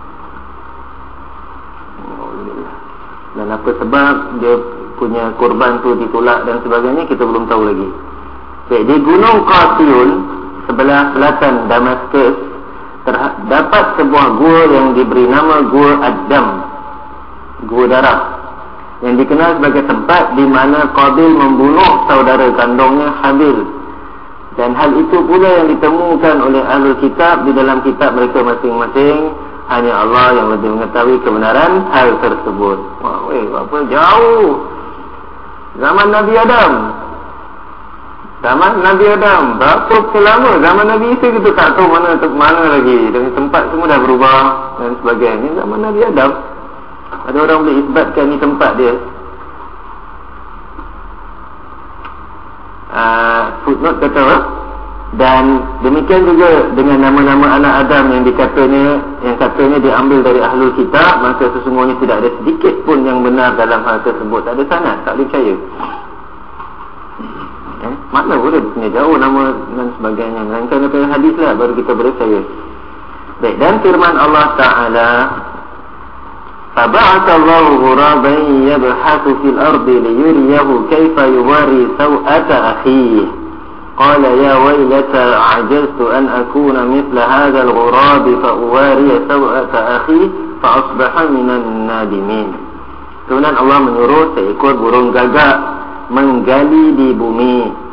Dan apa sebab dia punya korban tu ditolak dan sebagainya, kita belum tahu lagi. Baik, di Gunung Qasiyun sebelah selatan Damaskus terdapat sebuah gua yang diberi nama Gua Ad-Dam, Gua Darah, yang dikenal sebagai tempat di mana Qabil membunuh saudara kandungnya Habil. Dan hal itu pula yang ditemukan oleh Ahlul Kitab di dalam kitab mereka masing-masing. Hanya Allah yang lebih mengetahui kebenaran hal tersebut. Wah, weh, apa jauh. Zaman Nabi Adam. Zaman Nabi Adam. Berapa selama zaman Nabi Isa kita tak tahu mana mana lagi. Dan tempat semua dah berubah dan sebagainya. Zaman Nabi Adam. Ada orang boleh isbatkan ni tempat dia. Uh, footnote kata, dan demikian juga dengan nama-nama anak Adam yang dikatanya, yang katanya diambil dari Ahlul Kitab, maka sesungguhnya tidak ada sedikit pun yang benar dalam hal tersebut. Tak ada sanad, tak boleh percaya. Eh, makna boleh punya jauh nama dan sebagainya. Melainkan daripada hadis lah baru kita boleh percaya. Baik, dan firman Allah Ta'ala, فَبَعَثَ اللَّهُ غُرَابًا يَبْحَثُ فِي الْأَرْضِ لِيُرِيَهُ كَيْفَ يُوَارِي سَوْءَةَ أَخِيهِ قال يا ويلتى عجزت أن أكون مثل هذا الغراب فأواري سوءة أخي فأصبح من النادمين. Kemudian Allah menyuruh seekor burung gagak menggali di bumi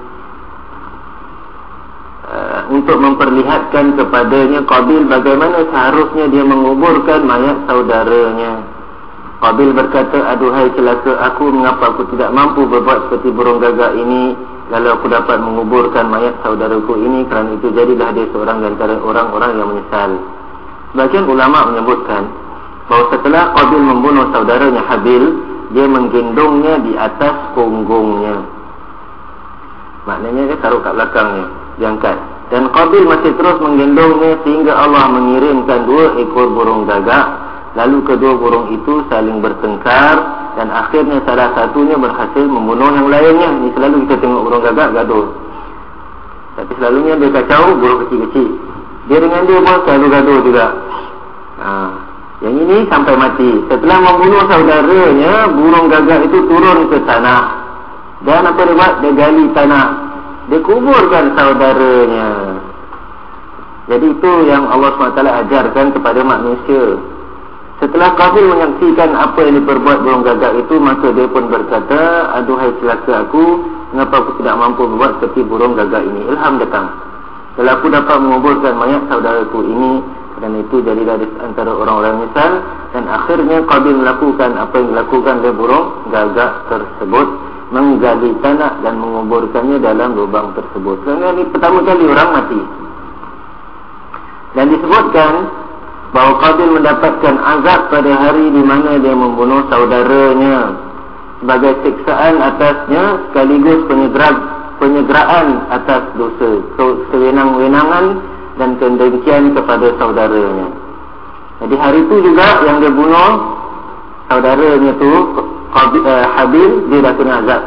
uh, untuk memperlihatkan kepadanya Qabil bagaimana seharusnya dia menguburkan mayat saudaranya. Qabil berkata, aduhai celaka aku, mengapa aku tidak mampu berbuat seperti burung gagak ini? Lalu aku dapat menguburkan mayat saudaraku ini, kerana itu jadilah dia seorang di antara orang-orang yang menyesal. Sebagian ulama menyebutkan bahawa setelah Qabil membunuh saudaranya Habil, dia menggendongnya di atas punggungnya. Maknanya dia taruh kat belakangnya, diangkat. Dan Qabil masih terus menggendongnya sehingga Allah mengirimkan dua ekor burung gagak. Lalu kedua burung itu saling bertengkar dan akhirnya salah satunya berhasil membunuh yang lainnya. Ini selalu kita tengok burung gagak gaduh. Tapi selalunya dia kacau burung kecil-kecil. Dia dengan dia pun selalu gaduh juga. Ha. Yang ini sampai mati. Setelah membunuh saudaranya, burung gagak itu turun ke tanah. Dan apa dia buat? Dia gali tanah. Dia kuburkan saudaranya. Jadi itu yang Allah subhanahu wa taala ajarkan kepada manusia. Setelah Qabil menyaksikan apa yang diperbuat burung gagak itu, maka dia pun berkata, aduhai celaka aku, mengapa aku tidak mampu berbuat seperti burung gagak ini. Ilham datang. Kalau aku dapat menguburkan mayat saudaraku ini, kerana itu jadilah di antara orang-orang misal. Dan akhirnya Qabil melakukan apa yang dilakukan oleh burung gagak tersebut, menggali tanah dan menguburkannya dalam lubang tersebut. Kerana ini pertama kali orang mati. Dan disebutkan bahawa Qabil mendapatkan azab pada hari di mana dia membunuh saudaranya sebagai siksaan atasnya, sekaligus penyegeraan, penyegeraan atas dosa, kewenang-wenangan dan kedengkian kepada saudaranya. Jadi hari itu juga yang dia bunuh saudaranya tu Qabil, eh, Habil, dia dah kena azab.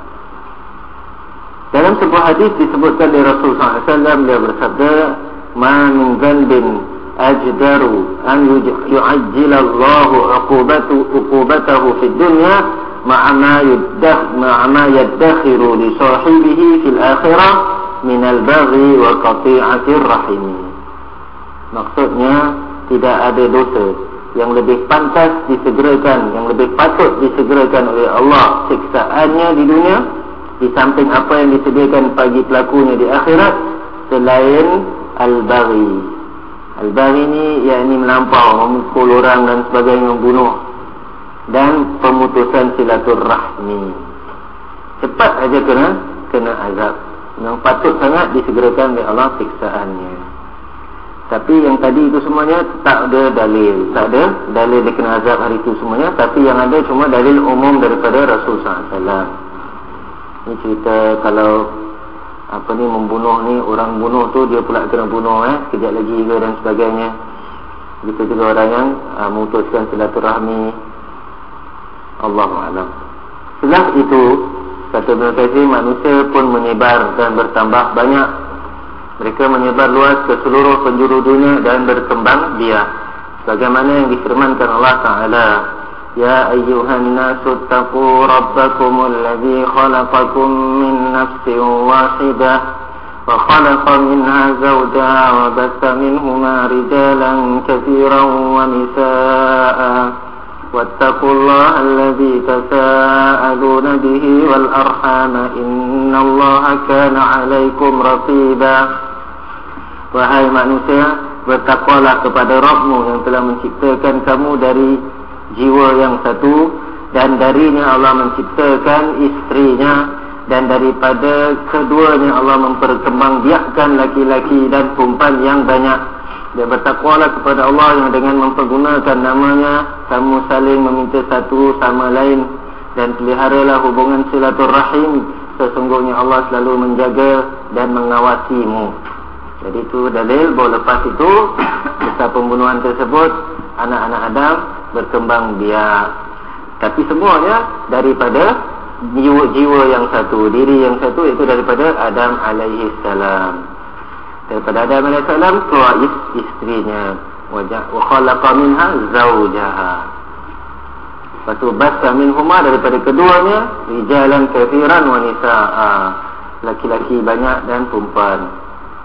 Dalam sebuah hadis disebutkan dari Rasulullah sallallahu alaihi wasallam, dia bersabda, ma min dhanbin ajdaru an yu'ajjila Allahu 'uqubatu 'uqubatahu fid dunya ma'a ma yudakh ma'a ma yadakhiru li sahibihi fil akhirah min al-baghi wa qati'atir rahim. Maksudnya, tidak ada dosa yang lebih pantas disegerakan, yang lebih patut disegerakan oleh Allah siksaannya di dunia, di samping apa yang disediakan bagi pelakunya di akhirat, selain al-baghi. Al-baghi ni yakni melampau, memukul orang dan sebagainya, membunuh, dan pemutusan silaturrahmi. Cepat aja kena kena azab. Yang patut sangat disegerakan oleh Allah siksaannya. Tapi yang tadi itu semuanya tak ada dalil, tak ada dalil dia kena azab hari itu semuanya. Tapi yang ada cuma dalil umum daripada Rasulullah sallallahu alaihi wasallam. Ini cerita kalau apa ni membunuh ni, orang bunuh tu dia pula kena bunuh eh kejap lagi ke dan sebagainya. Begitu juga orang yang uh, memutuskan silaturahmi. Allahu a'lam. Setelah itu, kata Ibn Katsir, manusia pun menyebar dan bertambah banyak. Mereka menyebar luas ke seluruh penjuru dunia dan berkembang biak. Bagaimana yang difirmankan Allah Ta'ala, Ya ayyuhan nasu taqu rabbakumul ladzi khalaqakum min nafsin wahidah wa khalaqa minha zawjaha wa bassa minhuma rijalan katsiran wa nisaa'a wattaqullaha alladzi tasaaluna bihi wal arhama innallaha kana 'alaikum raqiba. Wahai manusia, bertakwalah kepada Rabbmu yang telah menciptakan kamu dari jiwa yang satu, dan darinya Allah menciptakan istrinya, dan daripada keduanya Allah memperkembangbiakkan laki-laki dan perempuan yang banyak. Dan bertakwalah kepada Allah yang dengan mempergunakan namanya kamu saling meminta satu sama lain, dan peliharalah hubungan silaturahim, sesungguhnya Allah selalu menjaga dan mengawasimu. Jadi itu dalil bahawa lepas itu besar pembunuhan tersebut anak-anak Adam berkembang biak. Tapi semuanya daripada jiwa-jiwa yang satu, diri yang satu, itu daripada Adam alaihi salam. Daripada Adam alaihi salam keluar isterinya, wa khalaqa minha zawjaha. Lepas tu basa minhuma, daripada keduanya rijalan kathiran wa nisaa, laki-laki banyak dan perempuan.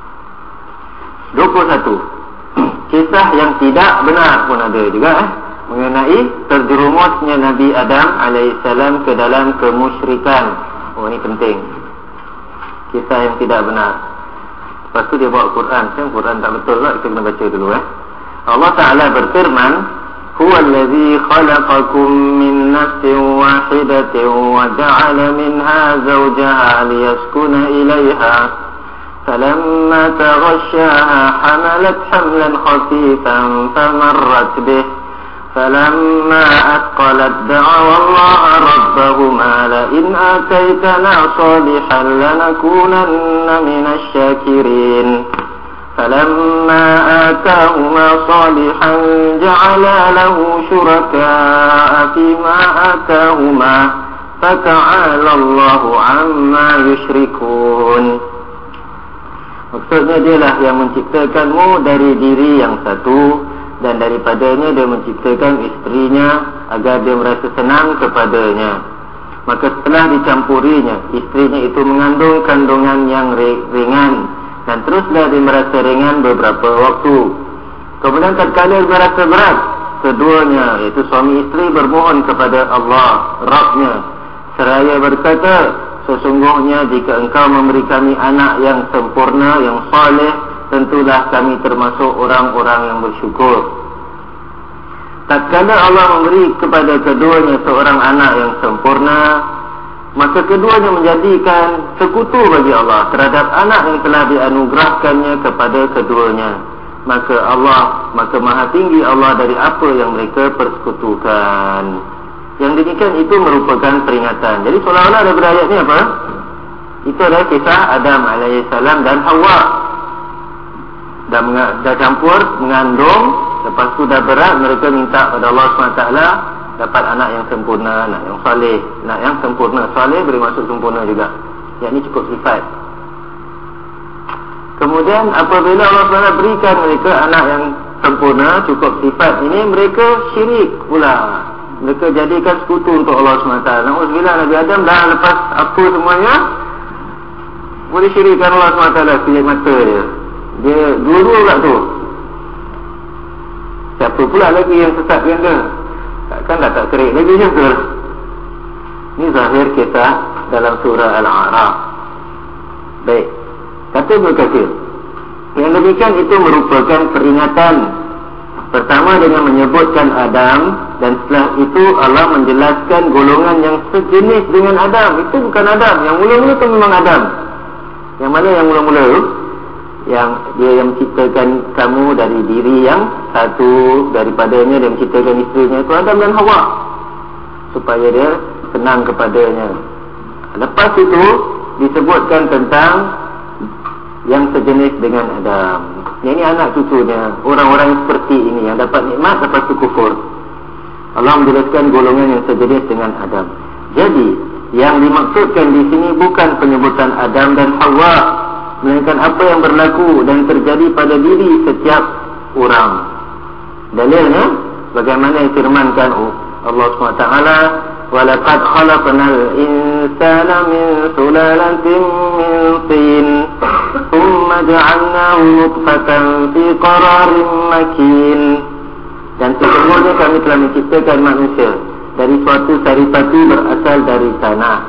dua puluh satu. Kisah yang tidak benar pun ada juga eh, mengenai terjerumusnya Nabi Adam alaihissalam ke dalam kemusyrikan. Oh, ini penting. Kisah yang tidak benar. Lepas tu dia bawa Quran. Kan Quran tak betul lah, kita kena baca dulu eh. Allah Ta'ala berfirman, Huwa allazi khalaqakum min nafsin wahidatin wa ja'ala minha zawjaha liyaskuna ilaiha فلما تغشاها حملت حملا خفيفا فمرت به فلما أثقلت دعوا الله ربهما لئن آتيتنا صالحا لنكونن من الشاكرين فلما آتاهما صالحا جعلا له شركاء فيما آتاهما فتعالى الله عما يشركون. Maksudnya dialah yang menciptakanmu dari diri yang satu, dan daripadanya dia menciptakan istrinya agar dia merasa senang kepadanya. Maka setelah dicampurinya, istrinya itu mengandung kandungan yang ringan, dan teruslah dia merasa ringan beberapa waktu. Kemudian tatkala merasa berat, keduanya, iaitu suami istri, bermohon kepada Allah Rabbnya seraya berkata, sesungguhnya jika engkau memberi kami anak yang sempurna, yang saleh, tentulah kami termasuk orang-orang yang bersyukur. Tatkala Allah memberi kepada keduanya seorang anak yang sempurna, maka keduanya menjadikan sekutu bagi Allah terhadap anak yang telah dianugerahkannya kepada keduanya. Maka Allah, maka maha tinggi Allah dari apa yang mereka persekutukan. Yang demikian itu merupakan peringatan. Jadi seolah-olah daripada ayat ni apa? Itu adalah kisah Adam alaihissalam dan Hawa. Dah, dah campur, mengandung. Lepas tu dah berat, mereka minta pada Allah subhanahu wa taala dapat anak yang sempurna, anak yang saleh. Anak yang sempurna, saleh bermaksud sempurna juga. Yang ini cukup sifat. Kemudian apabila Allah subhanahu wa taala berikan mereka anak yang sempurna, cukup sifat ini, mereka syirik pula. Mereka jadikan sekutu untuk Allah subhanahu wa taala. Na'udzubillah, Nabi Adam dah lepas apa semuanya, boleh syirikkan Allah subhanahu wa taala pilih mata dia. Dia dua-dua pula tu. Siapa pula lagi yang sesatkan dia? Takkan dah tak kerik lagi je tu. Ini zahir kisah dalam surah Al-A'raf. Baik, kata berkata, yang demikian itu merupakan peringatan. Pertama dengan menyebutkan Adam, dan setelah itu Allah menjelaskan golongan yang sejenis dengan Adam. Itu bukan Adam, yang mula-mula itu memang Adam. Yang mana yang mula-mula itu? Yang dia yang menciptakan kamu dari diri yang satu, daripadanya dia menciptakan isterinya, itu Adam dan Hawa, supaya dia senang kepadanya. Lepas itu disebutkan tentang yang sejenis dengan Adam. Ini anak cucunya, orang-orang seperti ini yang dapat nikmat lepas itu kufur. Allah menjelaskan golongan yang sejenis dengan Adam. Jadi yang dimaksudkan di sini bukan penyebutan Adam dan Hawa, melainkan apa yang berlaku dan terjadi pada diri setiap orang. Dalilnya bagaimana firmankan Allah subhanahu wa taala, "Walaqad khalaqnal insana min sulalatin min tin, thumma ja'alnahu nutfatan fi qararin makin." Dan sesungguhnya kami telah menciptakan manusia dari suatu saripati berasal dari tanah.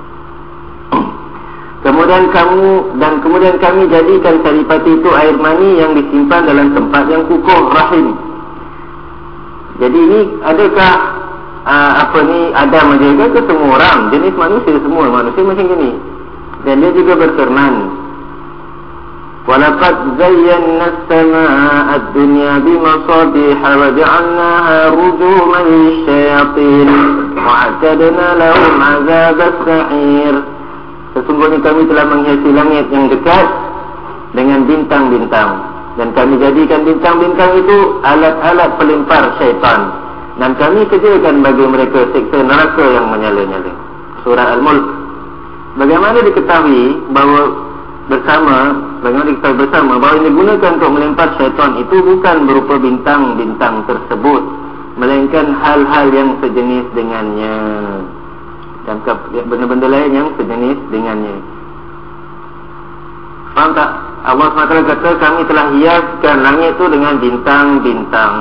Kemudian kamu dan kemudian kami jadikan saripati itu air mani yang disimpan dalam tempat yang kukuh, rahim. Jadi ini adakah uh, apa ni Adam aja ke semua orang, jenis manusia semua manusia macam gini. Dan dia juga berfirman, "Walaqad zayyana as-samaa'a ad-dunya bimasabiha wa ja'alnaha rujuman lisyayatin wa a'tadna lahum 'adzab as-sa'ir." Sesungguhnya kami telah menghiasi langit yang dekat dengan bintang-bintang, dan kami jadikan bintang-bintang itu alat-alat pelempar syaitan, dan kami sediakan bagi mereka siksa neraka yang menyala-nyala. Surah Al-Mulk. Bagaimana diketahui bahawa bersama bagaimana diketahui bersama bahawa yang digunakan untuk melempar syaitan itu bukan berupa bintang-bintang tersebut, melainkan hal-hal yang sejenis dengannya dan benda-benda lain yang sejenis dengannya. Faham tak? Allah subhanahu wa taala kata kami telah hiaskan langit itu dengan bintang-bintang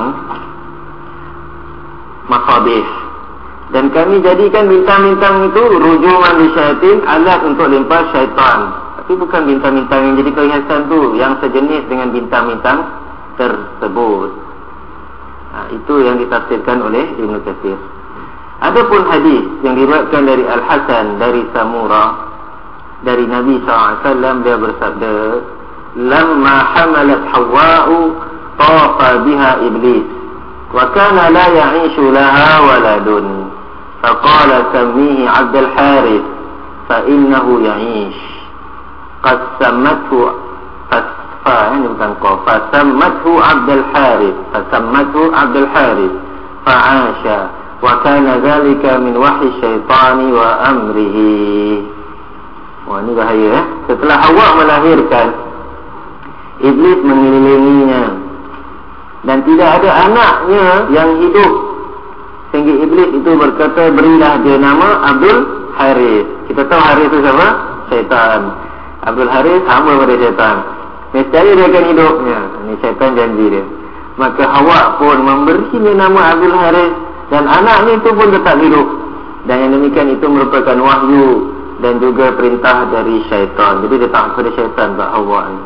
masabih, dan kami jadikan bintang-bintang itu rujuman lisyaitin, alat untuk lempar syaitan. Tapi bukan bintang-bintang yang jadi perhiasan tu yang sejenis dengan bintang-bintang tersebut. Ha, itu yang ditafsirkan oleh Ibn Katsir. Adapun hadis yang diriwayatkan dari Al-Hasan dari Samurah dari Nabi sallallahu alaihi wasallam, dia bersabda, "Lamma hamalat Hawwa'u tafa biha iblis wa kana la ya'ishu laha waladun, faqala sammihi 'Abdul Harith fa innahu ya'ish." Qad sammathu fasfa ini bukan qaf, fa sammathu Abdul Harith, fa sammathu Abdul Harith fa'asha wa kana dhalika min wahyi syaitani wa amrihi. Wah, ini bahaya eh? Setelah Hawa melahirkan, iblis mengelilinginya dan tidak ada anaknya yang hidup, sehingga iblis itu berkata, "Berilah dia nama Abdul Harith." Kita tahu Harith itu siapa? Syaitan. Abdul Harith sama pada syaitan. Nescaya dia akan hidupnya. Ini syaitan janji dia. Maka Hawa pun memberi dia nama Abdul Harith, dan anaknya itu pun tetap hidup. Dan yang demikian itu merupakan wahyu dan juga perintah dari syaitan. Jadi dia tak kepada syaitan tak Hawa ni.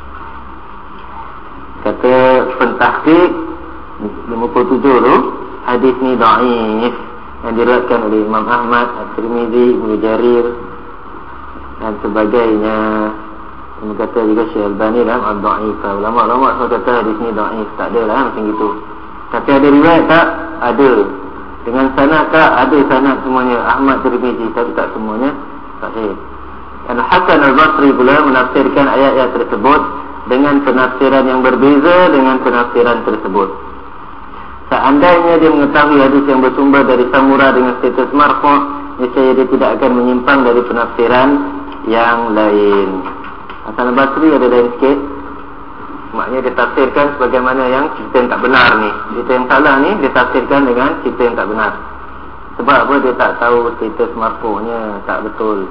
Kata pentahqiq lima puluh tujuh tu, hadis ni dhaif yang diriwayatkan oleh Imam Ahmad, At-Tirmizi, Ibnu Jarir dan sebagainya. Ini kata juga Syekh Albani dalam Ad-Dhaif. Ulama-ulama semua kata hadis ni dhaif, tak ada lah macam gitu. Tapi ada riwayat tak? Ada. Dengan sanad tak? Ada sanad semuanya. Ahmad, Tirmizi, tapi tak semuanya sahih. Dan Hasan Al-Basri pula menafsirkan ayat-ayat tersebut dengan penafsiran yang berbeza dengan penafsiran tersebut. Seandainya dia mengetahui hadis yang bersumber dari Samurah dengan status marfu', niscaya dia tidak akan menyimpang dari penafsiran yang lain. Hasan Al-Basri ada lain sikit. Maknanya dia tafsirkan sebagaimana yang cerita yang tak benar ni. Cerita yang salah ni dia tafsirkan dengan cerita yang tak benar. Sebab apa? Dia tak tahu status marfu'nya tak betul.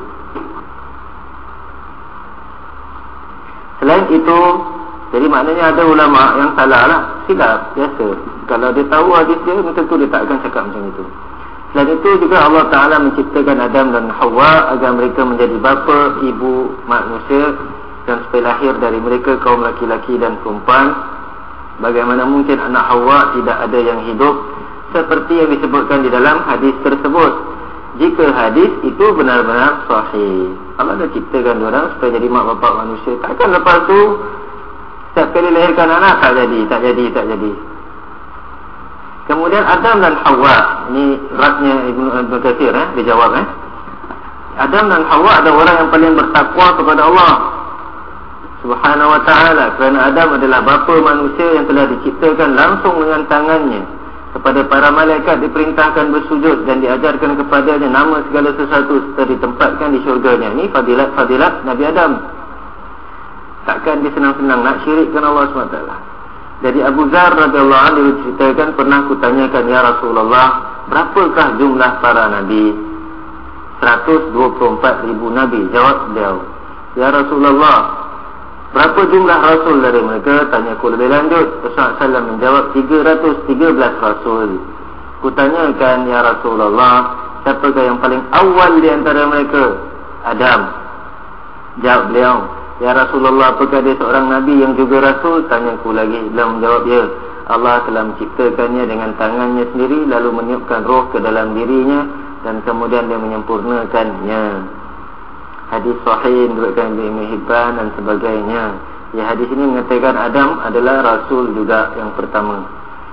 Selain itu, jadi maknanya ada ulama yang salah lah, silap, biasa. Kalau dia tahu hadis dia, tentu dia tak akan cakap macam itu. Selain itu juga Allah Ta'ala menciptakan Adam dan Hawa agar mereka menjadi bapa, ibu manusia, dan supaya lahir dari mereka kaum laki-laki dan perempuan. Bagaimana mungkin anak Hawa tidak ada yang hidup, seperti yang disebutkan di dalam hadis tersebut, jika hadis itu benar-benar sahih. Allah dah ciptakan diorang supaya jadi mak bapak manusia. Takkan lepas tu setiap kali lahirkan anak tak jadi, tak jadi, tak jadi. Kemudian Adam dan Hawa, ini ratnya Ibnu Ibnu Katsir eh, dia jawab eh. Adam dan Hawa adalah orang yang paling bertakwa kepada Allah Subhanahu wa ta'ala, kerana Adam adalah bapa manusia yang telah diciptakan langsung dengan tangannya. Kepada para malaikat diperintahkan bersujud dan diajarkan kepadanya nama segala sesuatu serta ditempatkan di syurganya. Ini fadilat-fadilat Nabi Adam. Takkan dia senang-senang nak syirikkan Allah subhanahu wa taala. Jadi Abu Dzar radhiyallahu anhu diceritakan, pernah kutanyakan, ya Rasulullah, berapakah jumlah para nabi? seratus dua puluh empat ribu nabi. Jawab beliau, ya Rasulullah, berapa jumlah rasul dari mereka? Tanyaku lebih lanjut. Rasulullah sallallahu alaihi wasallam menjawab, tiga ratus tiga belas rasul. Kutanyakan, ya Rasulullah, siapakah yang paling awal di antara mereka? Adam. Jawab beliau, ya Rasulullah, apakah dia seorang nabi yang juga rasul? Tanyaku lagi. Beliau menjawab, ya, Allah telah menciptakannya dengan tangannya sendiri, lalu meniupkan roh ke dalam dirinya, dan kemudian dia menyempurnakannya. Hadis sahih diriwayatkan oleh Ibnu Hibban dan sebagainya. Ya, hadis ini mengatakan Adam adalah rasul juga yang pertama.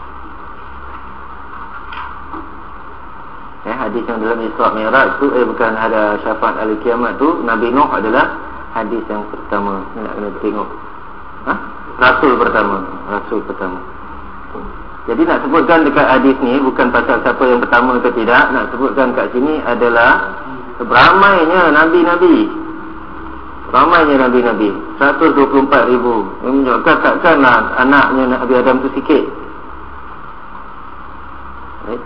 Ya, hadis yang dalam Isra Mi'raj tu, eh bukan ada syafaat hari kiamat tu, Nabi Nuh adalah hadis yang pertama. Ini nak kena tengok. Ha? Rasul pertama, rasul pertama. Jadi nak sebutkan dekat hadis ni bukan pasal siapa yang pertama ke tidak, nak sebutkan kat sini adalah ramainya nabi-nabi. Ramainya nabi-nabi, seratus dua puluh empat ribu. Yang menunjukkan takkanlah anaknya Nabi Adam tu sikit. Baik.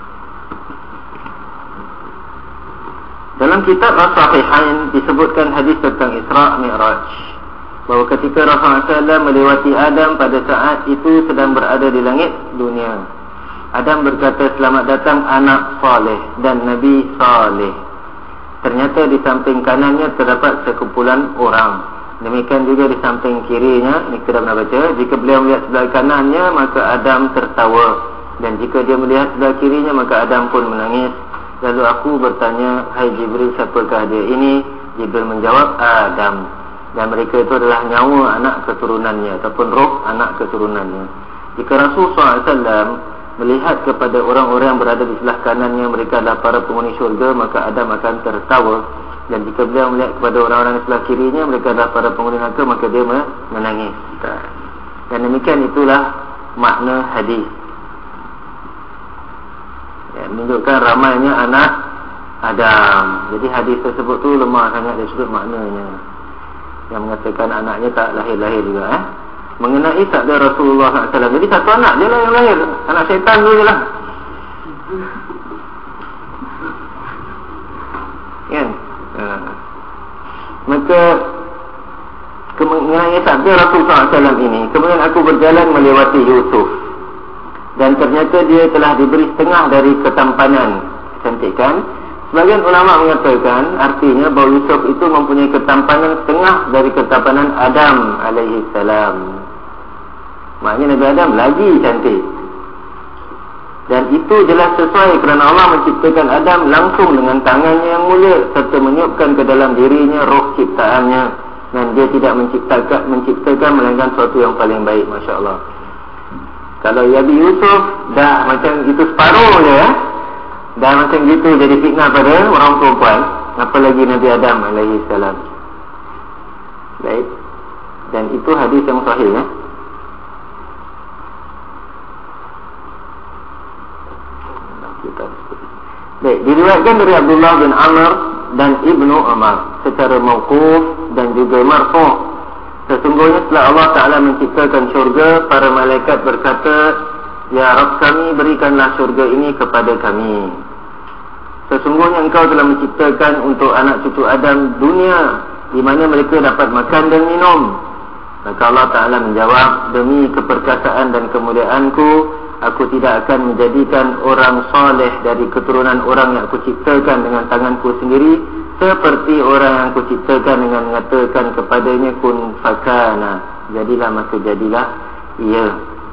Dalam kitab As-Sahihain disebutkan hadis tentang Isra Mi'raj, bahawa ketika Rasulullah sallallahu alaihi wasallam melewati Adam pada saat itu sedang berada di langit dunia, Adam berkata, selamat datang anak saleh dan Nabi saleh. Ternyata di samping kanannya terdapat sekumpulan orang. Demikian juga di samping kirinya. Ini kita pernah baca, jika beliau melihat sebelah kanannya, maka Adam tertawa, dan jika dia melihat sebelah kirinya, maka Adam pun menangis. Lalu aku bertanya, hai Jibril, siapakah dia ini? Jibril menjawab, Adam. Dan mereka itu adalah nyawa anak keturunannya, ataupun roh anak keturunannya. Jika Rasulullah sallallahu alaihi wasallam melihat kepada orang-orang yang berada di sebelah kanannya, mereka adalah para penghuni syurga, maka Adam akan tertawa. Dan jika beliau melihat kepada orang-orang di sebelah kirinya, mereka adalah para penghuni neraka, maka dia menangis. Dan demikian itulah makna hadis. Ya, menunjukkan ramainya anak Adam. Jadi hadis tersebut tu lemah sangat dari sudut maknanya, yang mengatakan anaknya tak lahir-lahir juga, eh? Mengenai sabda Rasulullah sallallahu alaihi wasallam, jadi satu anak dia lah yang lahir, anak syaitan dia lah, kan? Uh. Maka mengenai sabda Rasulullah sallallahu alaihi wasallam ini, kemudian aku berjalan melewati Yusuf, dan ternyata dia telah diberi setengah dari ketampanan, kecantikan. Sebagian ulama mengatakan artinya bahawa Yusuf itu mempunyai ketampanan setengah dari ketampanan Adam alaihi salam. Maknanya Nabi Adam lagi cantik. Dan itu jelas sesuai kerana Allah menciptakan Adam langsung dengan tangannya yang mulia, serta meniupkan ke dalam dirinya roh ciptaannya, dan dia tidak menciptakan menciptakan melainkan sesuatu yang paling baik. Masya Allah. Kalau Nabi Yusuf dah macam itu separuh je, ya, dah macam gitu jadi fitnah pada orang perempuan, apalagi Nabi Adam alaihi salam. Baik. Dan itu hadis yang sahih, ya. Baik, diriwayatkan dari Abdullah bin Amr dan Ibnu Umar secara mauquf dan juga marfu'. Sesungguhnya setelah Allah Ta'ala menciptakan syurga, para malaikat berkata, ya Rabb kami, berikanlah syurga ini kepada kami. Sesungguhnya engkau telah menciptakan untuk anak cucu Adam dunia, di mana mereka dapat makan dan minum. Maka Allah Ta'ala menjawab, demi keperkasaan dan kemuliaanku, aku tidak akan menjadikan orang soleh dari keturunan orang yang aku ciptakan dengan tanganku sendiri, seperti orang yang aku ciptakan dengan mengatakan kepadanya kun fakana, jadilah maka jadilah ia.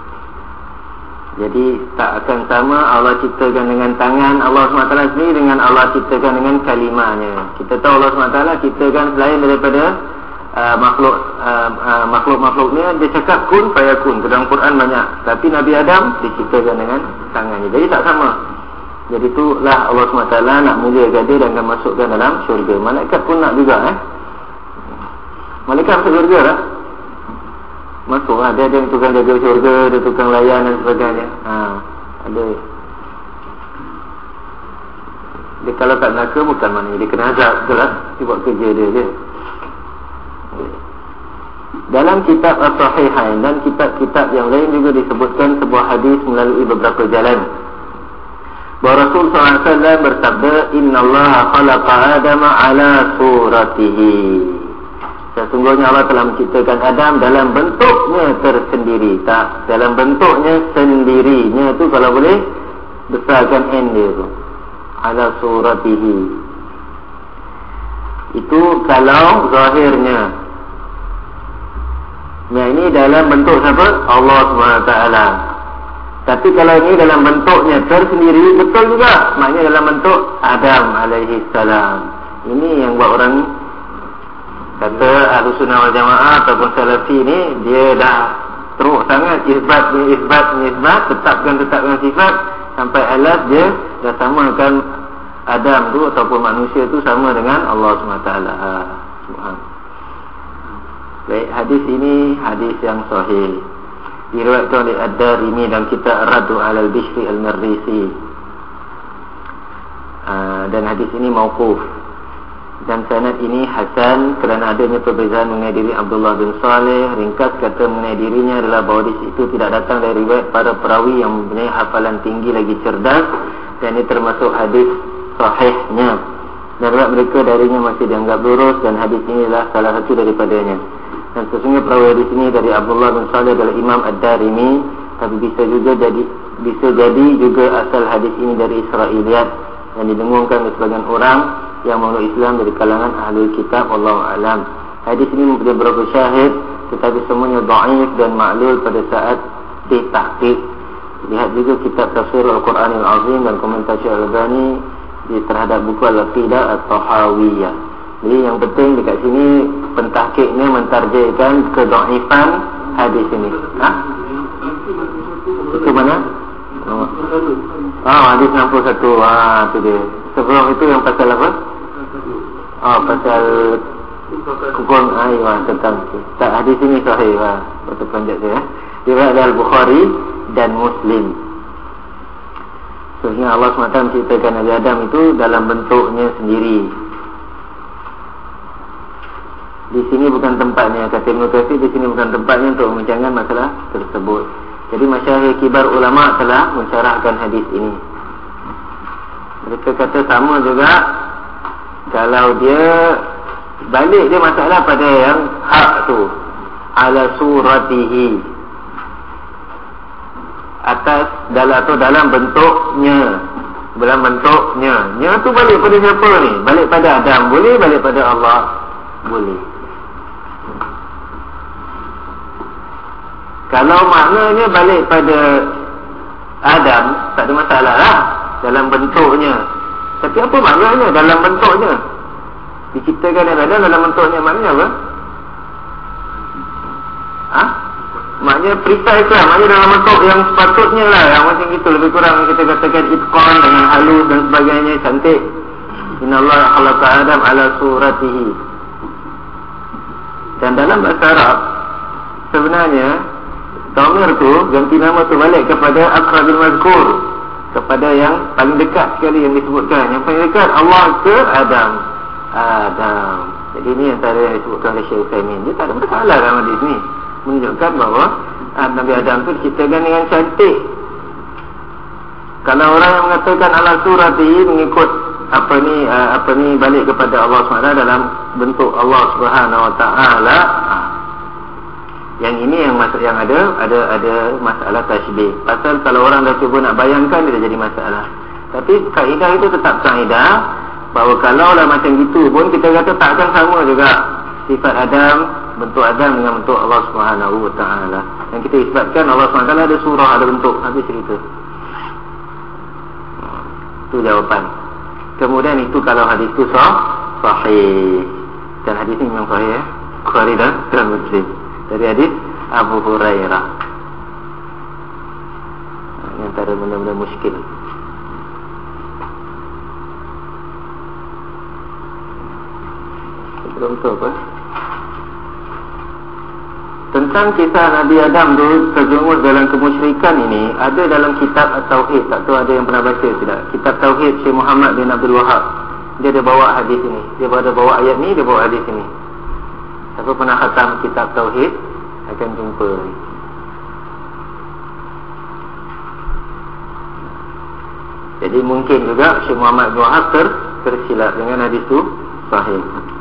Jadi tak akan sama Allah ciptakan dengan tangan Allah subhanahu wa taala sendiri dengan Allah ciptakan dengan kalimahnya. Kita tahu Allah subhanahu wa taala ciptakan selain daripada uh, makhluk uh, uh, makhluk-makhluknya, dia cakap kun fayakun. Dalam Quran banyak. Tapi Nabi Adam diciptakan dengan tangannya. Jadi tak sama. Jadi itulah Allah subhanahu wa taala nak muliakan dia dan akan masukkan dalam syurga. Malaikat pun nak juga, eh. Malaikat masuk syurga lah. Masuk lah. Dia ada yang tukang jaga syurga, dia tukang layan dan sebagainya. Ha, ada. Dia kalau kat neraka bukan maknanya dia kena azab, betul lah. Dia buat kerja dia je. Dalam kitab As-Sahihain dan kitab-kitab yang lain juga disebutkan sebuah hadis melalui beberapa jalan bahawa Rasul sallallahu alaihi wasallam bersabda, Innallaha khalaqa Adama ala suratihi. Sesungguhnya Allah telah menciptakan Adam dalam bentuknya tersendiri. Tak, dalam bentuknya sendirinya tu kalau boleh besarkan N dia tu, ala suratihi. Itu kalau zahirnya. Yang ini dalam bentuk siapa? Allah subhanahu wa taala. Tapi kalau ini dalam bentuknya tersendiri, betul juga. Maknanya dalam bentuk Adam alaihi salam. Ini yang buat orang kata Ahlussunnah wal Jamaah ataupun Salafi ni, dia dah teruk sangat isbat ni isbat ni isbat, tetapkan tetapkan sifat sampai alas dia dah samakan Adam tu ataupun manusia tu sama dengan Allah subhanahu wa taala. Subhanallah. Baik, hadis ini hadis yang sahih, diriwayatkan oleh Ad-Darimi dalam kitab Raddu 'alal Bishri Al-Marrisi. Aa, dan hadis ini mauquf, dan sanad ini hasan kerana adanya perbezaan mengenai diri Abdullah bin Saleh. Ringkas kata mengenai dirinya adalah bahawa di situ tidak datang dari riwayat para perawi yang mempunyai hafalan tinggi lagi cerdas, dan ini termasuk hadis sahihnya, dan riwayat mereka darinya masih dianggap lurus, dan hadis ini adalah salah satu daripadanya. Dan sesungguhnya perawi hadis ini dari Abdullah bin Saleh adalah Imam Ad-Darimi, tapi bisa juga jadi bisa jadi juga asal hadis ini dari Israiliyat yang didengungkan oleh sebagian orang yang memeluk Islam dari kalangan ahli kitab. Wallahu a'lam. Hadis ini mempunyai beberapa syahid, tetapi semuanya dhaif dan ma'lul pada saat ditahqiq. Lihat juga kitab Tafsir Al-Quranil Azim dan komentar Syekh Al-Albani di terhadap buku Al-Aqidah At-Tahawiyah. Jadi yang penting dekat sini pentahqiqnya mentarjihkan kedhaifan hadis ini. Ha? Itu mana? Oh, oh hadis enam puluh satu. Ah, tu dia. Sebelum itu yang pasal apa? Oh, pasal hukum ayat tentang tak, hadis ini sahih. Wah, betul panjat dia. Riwayat Al-Bukhari dan Muslim. Sehingga Allah subhanahu wa taala menciptakan Nabi Adam itu dalam bentuknya sendiri. Di sini bukan tempatnya, kata Ibnu Katsir, di sini bukan tempatnya untuk membincangkan masalah tersebut. Jadi masyayikh kibar ulama telah mensyarahkan hadis ini. Mereka kata sama juga kalau dia balik dia masalah pada yang hak tu, ala suratihi, atas dalam atau dalam bentuknya, dalam bentuknya. Nya tu balik pada siapa ni? Balik pada Adam boleh, balik pada Allah boleh. Kalau maknanya balik pada Adam, tak ada masalah lah dalam bentuknya. Tapi apa maknanya dalam bentuknya? Diciptakan Adam dalam bentuknya, maknanya apa? Ha? Maknanya precise lah, maknanya dalam bentuk yang sepatutnya lah, yang macam itu. Lebih kurang kita katakan itqan dengan halus dan sebagainya, cantik. Innallaha khalaqa Adam ala suratihi. Dan dalam bahasa Arab sebenarnya dhamir tu, ganti nama tu balik kepada aqrabil mazkur, kepada yang paling dekat sekali yang disebutkan. Yang paling dekat Allah ke Adam. Adam. Jadi ini antara yang disebutkan oleh Syekh Utsaimin. Dia tak ada masalah dalam hadis ni, menunjukkan bahawa Nabi Adam tu diciptakan dengan cantik. Kalau orang yang mengatakan ala surati, mengikut apa ni apa ni balik kepada Allah subhanahu wa taala dalam bentuk Allah Subhanahu wa taala, yang ini yang masuk yang ada ada ada masalah tasybih. Pasal kalau orang dah cuba nak bayangkan, dia dah jadi masalah. Tapi kaedah itu tetap kaedah bahawa kalau lah macam gitu pun kita kata takkan sama juga sifat Adam, bentuk Adam dengan bentuk Allah Subhanahu wa taala. Yang kita isbatkan Allah Subhanahu wa taala ada surah, ada bentuk, habis cerita. Itu jawapan. Kemudian itu kalau hadis itu sah, sahih. Dan hadis ini memang sahih ya. Bukhari dan Muslim. Dari hadis Abu Hurairah. Ini antara benda-benda muskil. Belum tahu apa. Tentang kisah Nabi Adam tu terjerumus dalam kemusyrikan ini, ada dalam kitab At-Tauhid. Tak tahu ada yang pernah baca tidak? Kitab Tauhid Syekh Muhammad bin Abdul Wahab. Dia ada bawa hadis ini. Dia ada bawa ayat ni, dia bawa hadis ini. Siapa pernah khatam kitab Tauhid akan jumpa. Jadi mungkin juga Syekh Muhammad bin Wahab ter, tersilap dengan hadis itu sahih.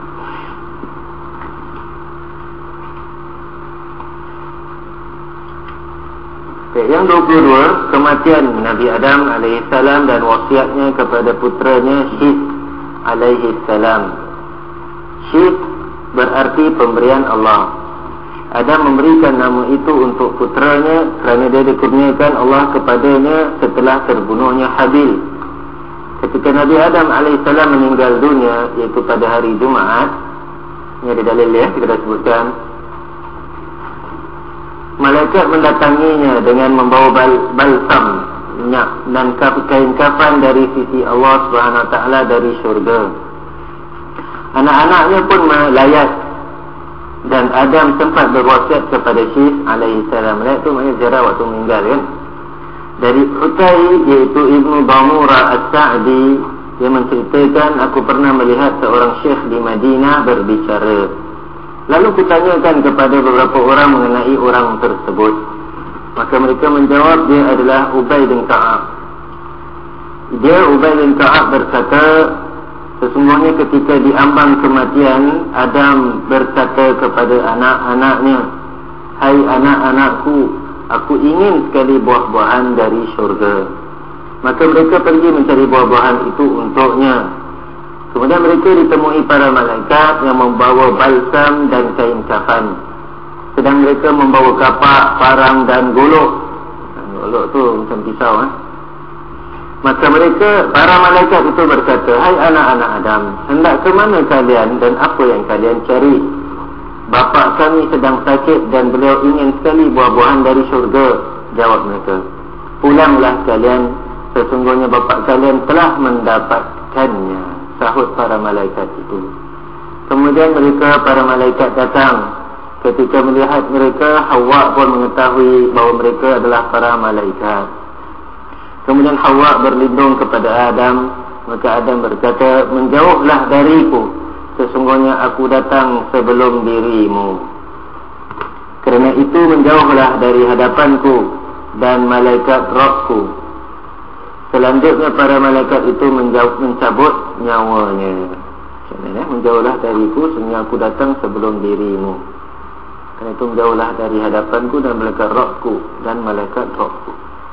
Okay, yang dua puluh dua, kematian Nabi Adam alaihissalam dan wasiatnya kepada putranya Syith alaihissalam. Syith berarti pemberian Allah. Adam memberikan nama itu untuk putranya kerana dia dikurniakan Allah kepadanya setelah terbunuhnya Habil. Ketika Nabi Adam alaihissalam meninggal dunia, iaitu pada hari Jumaat, ini ada dalil ya, kita dah sebutkan. Malaikat mendatanginya dengan membawa bal balsam, minyak dan kain kafan dari sisi Allah subhanahu wa taala dari syurga. Anak-anaknya pun melayat, dan Adam sempat berwasiat kepada Syith alaihissalam. Melayat itu maknanya ziarah waktu meninggal kan. Dari Utai, iaitu Ibnu Bamura As-Sa'di, dia menceritakan, aku pernah melihat seorang syekh di Madinah berbicara. Lalu kutanyakan kepada beberapa orang mengenai orang tersebut. Maka mereka menjawab dia adalah Ubay bin Ka'ab. Dia Ubay bin Ka'ab berkata, sesungguhnya ketika diambang kematian, Adam berkata kepada anak-anaknya, hai anak-anakku, aku ingin sekali buah-buahan dari syurga. Maka mereka pergi mencari buah-buahan itu untuknya. Kemudian mereka ditemui para malaikat yang membawa balsam dan kain kafan, sedang mereka membawa kapak, parang dan golok. Golok tu macam pisau eh? Maka mereka, para malaikat itu berkata, hai anak-anak Adam, hendak ke mana kalian dan apa yang kalian cari? Bapa kami sedang sakit dan beliau ingin sekali buah-buahan dari syurga. Jawab mereka, pulanglah kalian, sesungguhnya bapa kalian telah mendapatkannya. Sahut para malaikat itu. Kemudian mereka, para malaikat datang. Ketika melihat mereka, Hawa pun mengetahui bahawa mereka adalah para malaikat. Kemudian Hawa berlindung kepada Adam. Maka Adam berkata, menjauhlah dariku, sesungguhnya aku datang sebelum dirimu. Kerana itu menjauhlah dari hadapanku dan malaikat rohku. Selanjutnya para malaikat itu menjauh, mencabut nyawanya. Maksudnya, menjauhlah dariku, sehingga aku datang sebelum dirimu. Kerana itu menjauhlah dari hadapanku dan malaikat rohku dan malaikat rohku.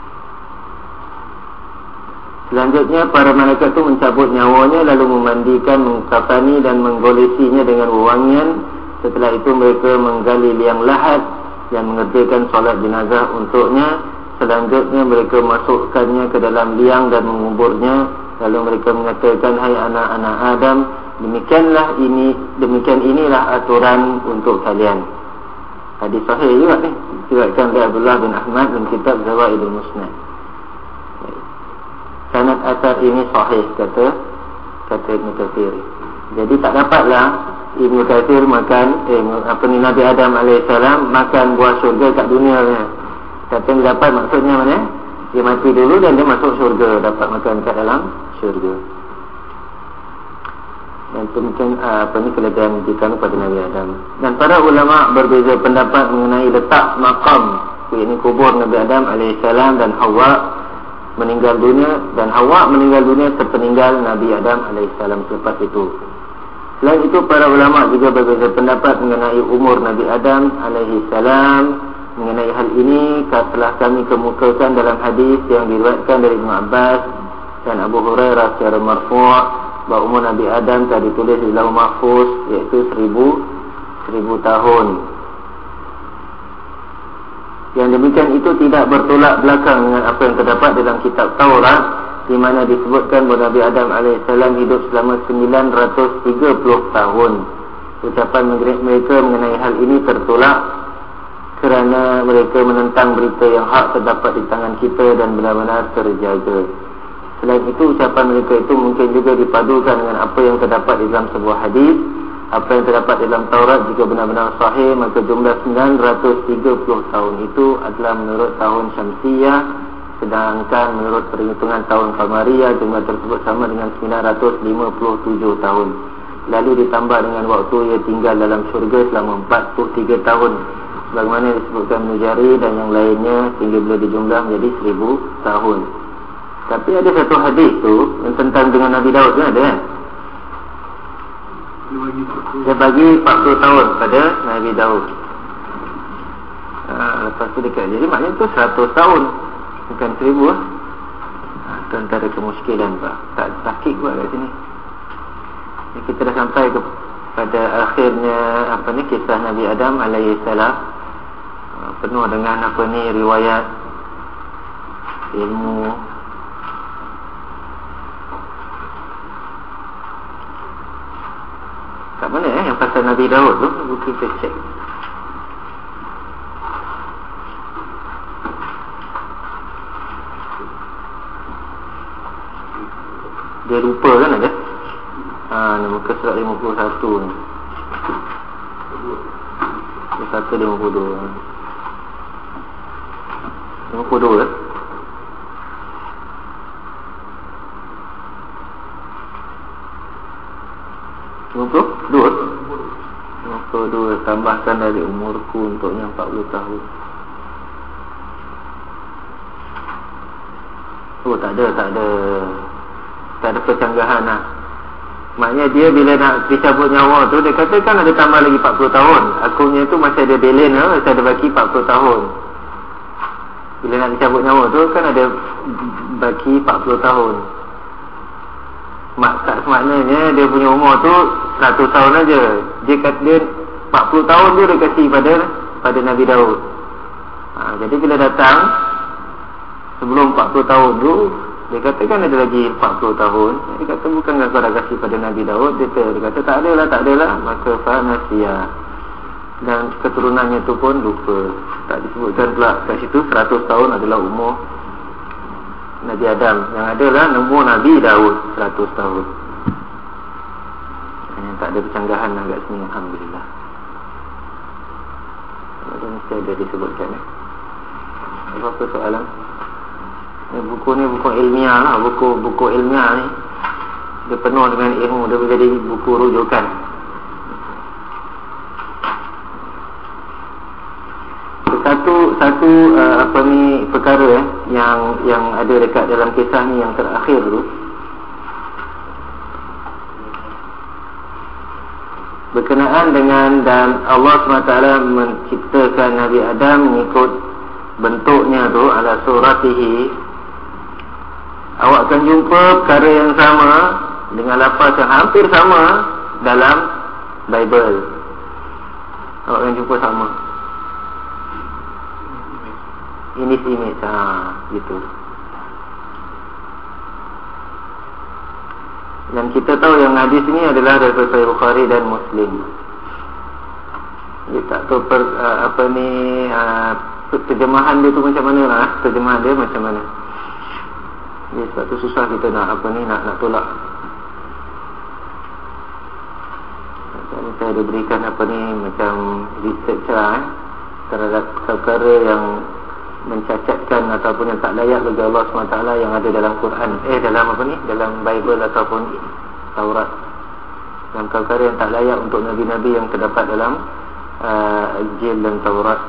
Selanjutnya para malaikat itu mencabut nyawanya, lalu memandikan, mengkafani dan menggolesinya dengan wewangian. Setelah itu mereka menggali liang lahat dan mengerjakan solat jenazah untuknya. Selanjutnya mereka masukkannya ke dalam liang dan menguburnya. Lalu mereka mengatakan, hai anak-anak Adam, demikianlah ini, demikian inilah aturan untuk kalian. Hadis sahih juga ni, diriwayatkan oleh Abdullah bin Ahmad dalam kitab Zawaidul Musnad. Sanad asar ini sahih, kata kata Ibn Katsir. Jadi tak dapatlah Ibn Katsir makan eh, apa ni Nabi Adam alaihissalam makan buah syurga kat dunia ni. Kata yang dapat maksudnya mana? Dia mati dulu dan dia masuk syurga, dapat makan kat dalam syurga. Dan itu mungkin uh, apa ni kelebihan diberikan kepada Nabi Adam. Dan para ulama berbeza pendapat mengenai letak makam, ini kubur Nabi Adam alaihissalam dan Hawa meninggal dunia, dan Hawa meninggal dunia sepeninggal Nabi Adam alaihissalam selepas itu. Selain itu para ulama juga berbeza pendapat mengenai umur Nabi Adam alaihissalam. Mengenai hal ini telah kami kemukakan dalam hadis yang diriwayatkan dari Ibnu Abbas dan Abu Hurairah secara marfu' bahawa umur Nabi Adam telah ditulis di Lauh Mahfuz, iaitu seribu seribu tahun. Yang demikian itu tidak bertolak belakang dengan apa yang terdapat dalam kitab Taurat, di mana disebutkan bahawa Nabi Adam alaihissalam hidup selama sembilan ratus tiga puluh tahun. Ucapan mereka mengenai hal ini tertolak kerana mereka menentang berita yang hak terdapat di tangan kita dan benar-benar terjaga. Selain itu, ucapan mereka itu mungkin juga dipadukan dengan apa yang terdapat di dalam sebuah hadis. Apa yang terdapat dalam Taurat jika benar-benar sahih, maka jumlah sembilan ratus tiga puluh tahun itu adalah menurut tahun Syamsiyah, sedangkan menurut perhitungan tahun Qamariyah jumlah tersebut sama dengan sembilan ratus lima puluh tujuh tahun. lalu ditambah dengan waktu ia tinggal dalam syurga selama empat puluh tiga tahun, bagaimana disebutkan Mujari dan yang lainnya, sehingga bila dijumlah menjadi seribu tahun. Tapi ada satu hadis tu yang tentang dengan Nabi Daud kan, ada kan? Dia bagi empat puluh tahun pada Nabi Daud. ha, Lepas tu dekat, jadi maknanya tu seratus tahun, bukan seribu lah. ha, Itu antara kemuskilan Pak. Tak takik buat kat sini. Jadi kita dah sampai ke, pada akhirnya apa ni, kisah Nabi Adam alaihi salam. ha, Penuh dengan apa ni, riwayat ilmu. Kat mana eh yang pasal Nabi Daud tu? Buku kita cek. Dia lupa kan ada? Haa, ni muka surat lima puluh satu ni. lima puluh satu, lima puluh dua. lima puluh dua eh? lima puluh dua? lima puluh dua tambahkan dari umurku untuknya empat puluh tahun. Oh tak ada, tak ada Tak ada percanggahan lah. Maknanya dia bila nak dicabut nyawa tu, dia kata kan ada tambah lagi empat puluh tahun. Akunya tu masih ada belen lah, masih ada baki empat puluh tahun. Bila nak dicabut nyawa tu kan ada baki empat puluh tahun. Mak, tak semaknanya dia punya umur tu seratus tahun aja. Dia kata dia empat puluh tahun tu dia kasih pada pada Nabi Daud. ha, Jadi bila datang sebelum empat puluh tahun tu, dia kata kan ada lagi empat puluh tahun. Dia kata bukan kau dah kasih pada Nabi Daud. Dia, dia kata tak adalah, tak adalah. Maka fa'nasiya, dan keturunannya tu pun lupa. Tak disebutkan pula kat situ seratus tahun adalah umur Nabi Adam. Yang adalah umur Nabi Daud seratus tahun. Yang tak ada percanggahan lah kat sini, alhamdulillah. Ada mesti ada disebutkan eh. Apa-apa soalan? Ni buku ni buku ilmiah lah. Buku buku ilmiah ni dia penuh dengan ilmu. Dia menjadi buku rujukan. Satu satu uh, apa ni perkara eh, yang yang ada dekat dalam kisah ni yang terakhir tu, berkenaan dengan dan Allah subhanahu wa taala menciptakan Nabi Adam mengikut bentuknya tu ala suratihi. Awak akan jumpa perkara yang sama dengan lafaz yang hampir sama dalam Bible. Awak akan jumpa sama. Ini image, ha, gitu. Dan kita tahu yang hadis ini adalah dari Sahih Bukhari dan Muslim. Dia tak tahu per, uh, apa ni uh, terjemahan dia tu macam mana lah. Terjemahan dia macam mana. Jadi sebab tu susah kita nak apa ni nak nak tolak. Dan saya ada berikan apa ni macam research lah eh, terhadap perkara yang mencacatkan ataupun yang tak layak bagi Allah subhanahu wa taala yang ada dalam Quran, eh dalam apa ni, dalam Bible ataupun Taurat, dalam perkara yang tak layak untuk nabi-nabi yang terdapat dalam uh, Injil dan Taurat.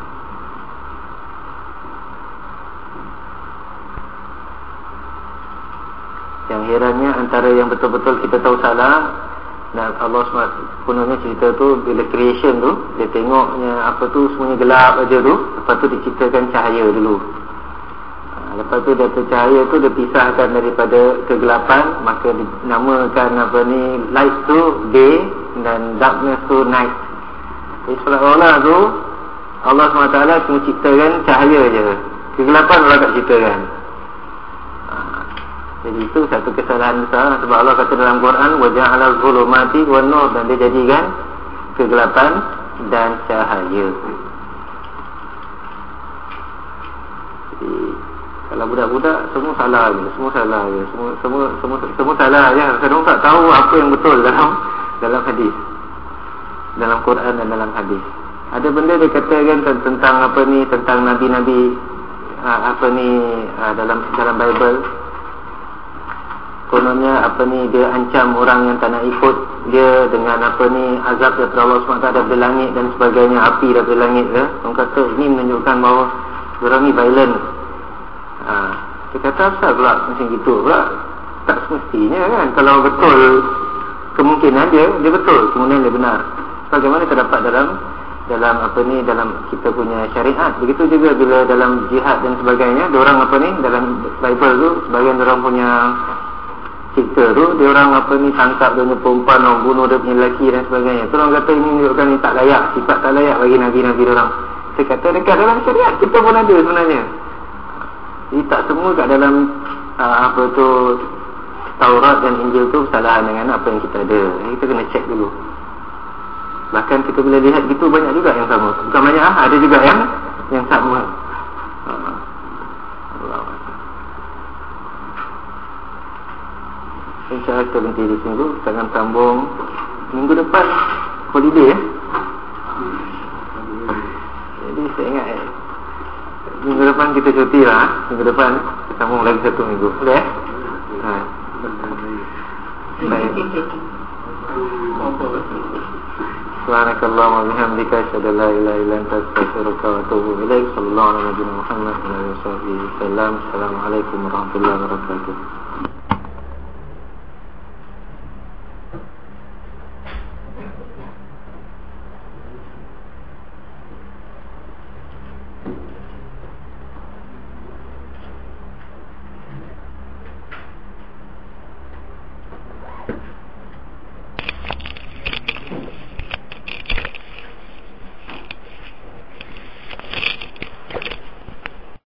Yang herannya antara yang betul-betul kita tahu salah, dan Allah subhanahu wa taala punanya cerita tu bila creation tu, dia tengoknya apa tu semuanya gelap aja tu, lepas tu diciptakan cahaya dulu. ha, Lepas tu dia cahaya tu dia pisahkan daripada kegelapan, maka dinamakan apa ni light tu day dan darkness tu night. Jadi seolah-olah tu Allah subhanahu wa taala cuma ciptakan cahaya je, kegelapan Allah tak ciptakan. Jadi itu satu kesalahan besar. Sebab Allah kata dalam Quran wa ja'ala zulumati wan nur, dan dia jadikan kegelapan dan cahaya. Jadi kalau budak-budak semua salah je, semua salah je, semua semua semua semua salah je. Kadang tak tahu apa yang betul dalam dalam hadis, dalam Quran dan dalam hadis. Ada benda dia katakan tentang apa ni, tentang nabi-nabi apa ni dalam dalam Bible. Kononnya apa ni dia ancam orang yang tak nak ikut dia dengan apa ni, azab daripada Allah subhanahu wa taala daripada langit dan sebagainya, api daripada langit ya. Orang kata ini menunjukkan bahawa orang ni violent. Ha, dia kata asal pula macam gitu pula? Tak semestinya kan. Kalau betul kemungkinan dia, dia betul, kemudian dia benar. Bagaimana terdapat dalam dalam apa ni, dalam kita punya syariat. Begitu juga bila dalam jihad dan sebagainya, diorang apa ni, dalam Bible tu sebagian orang punya cerita tu, dia orang apa ni tangkap dia punya perempuan, orang bunuh dia punya lelaki dan sebagainya. Tu orang kata ini menunjukkan ni tak layak, sifat tak layak bagi nabi-nabi orang. Saya kata dekat dalam syariat kita pun ada sebenarnya. Jadi tak semua kat dalam uh, apa tu Taurat dan Injil tu kesalahan dengan apa yang kita ada. Kita kena cek dulu. Bahkan kita bila lihat gitu banyak juga yang sama. Bukan banyak, ada juga yang yang sama. uh, Allah. InsyaAllah kita berhenti di sini. Kita akan sambung minggu depan holiday ya. Jadi saya ingat eh, minggu depan kita cuti lah. Minggu depan kita sambung lagi satu minggu. Boleh eh? Ha. Baik. Subhanakallahumma wa bihamdika asyhadu an la ilaha illa anta astaghfiruka wa atubu ilaik. Sallallahu alaihi wa sallam. Assalamualaikum warahmatullahi wabarakatuh.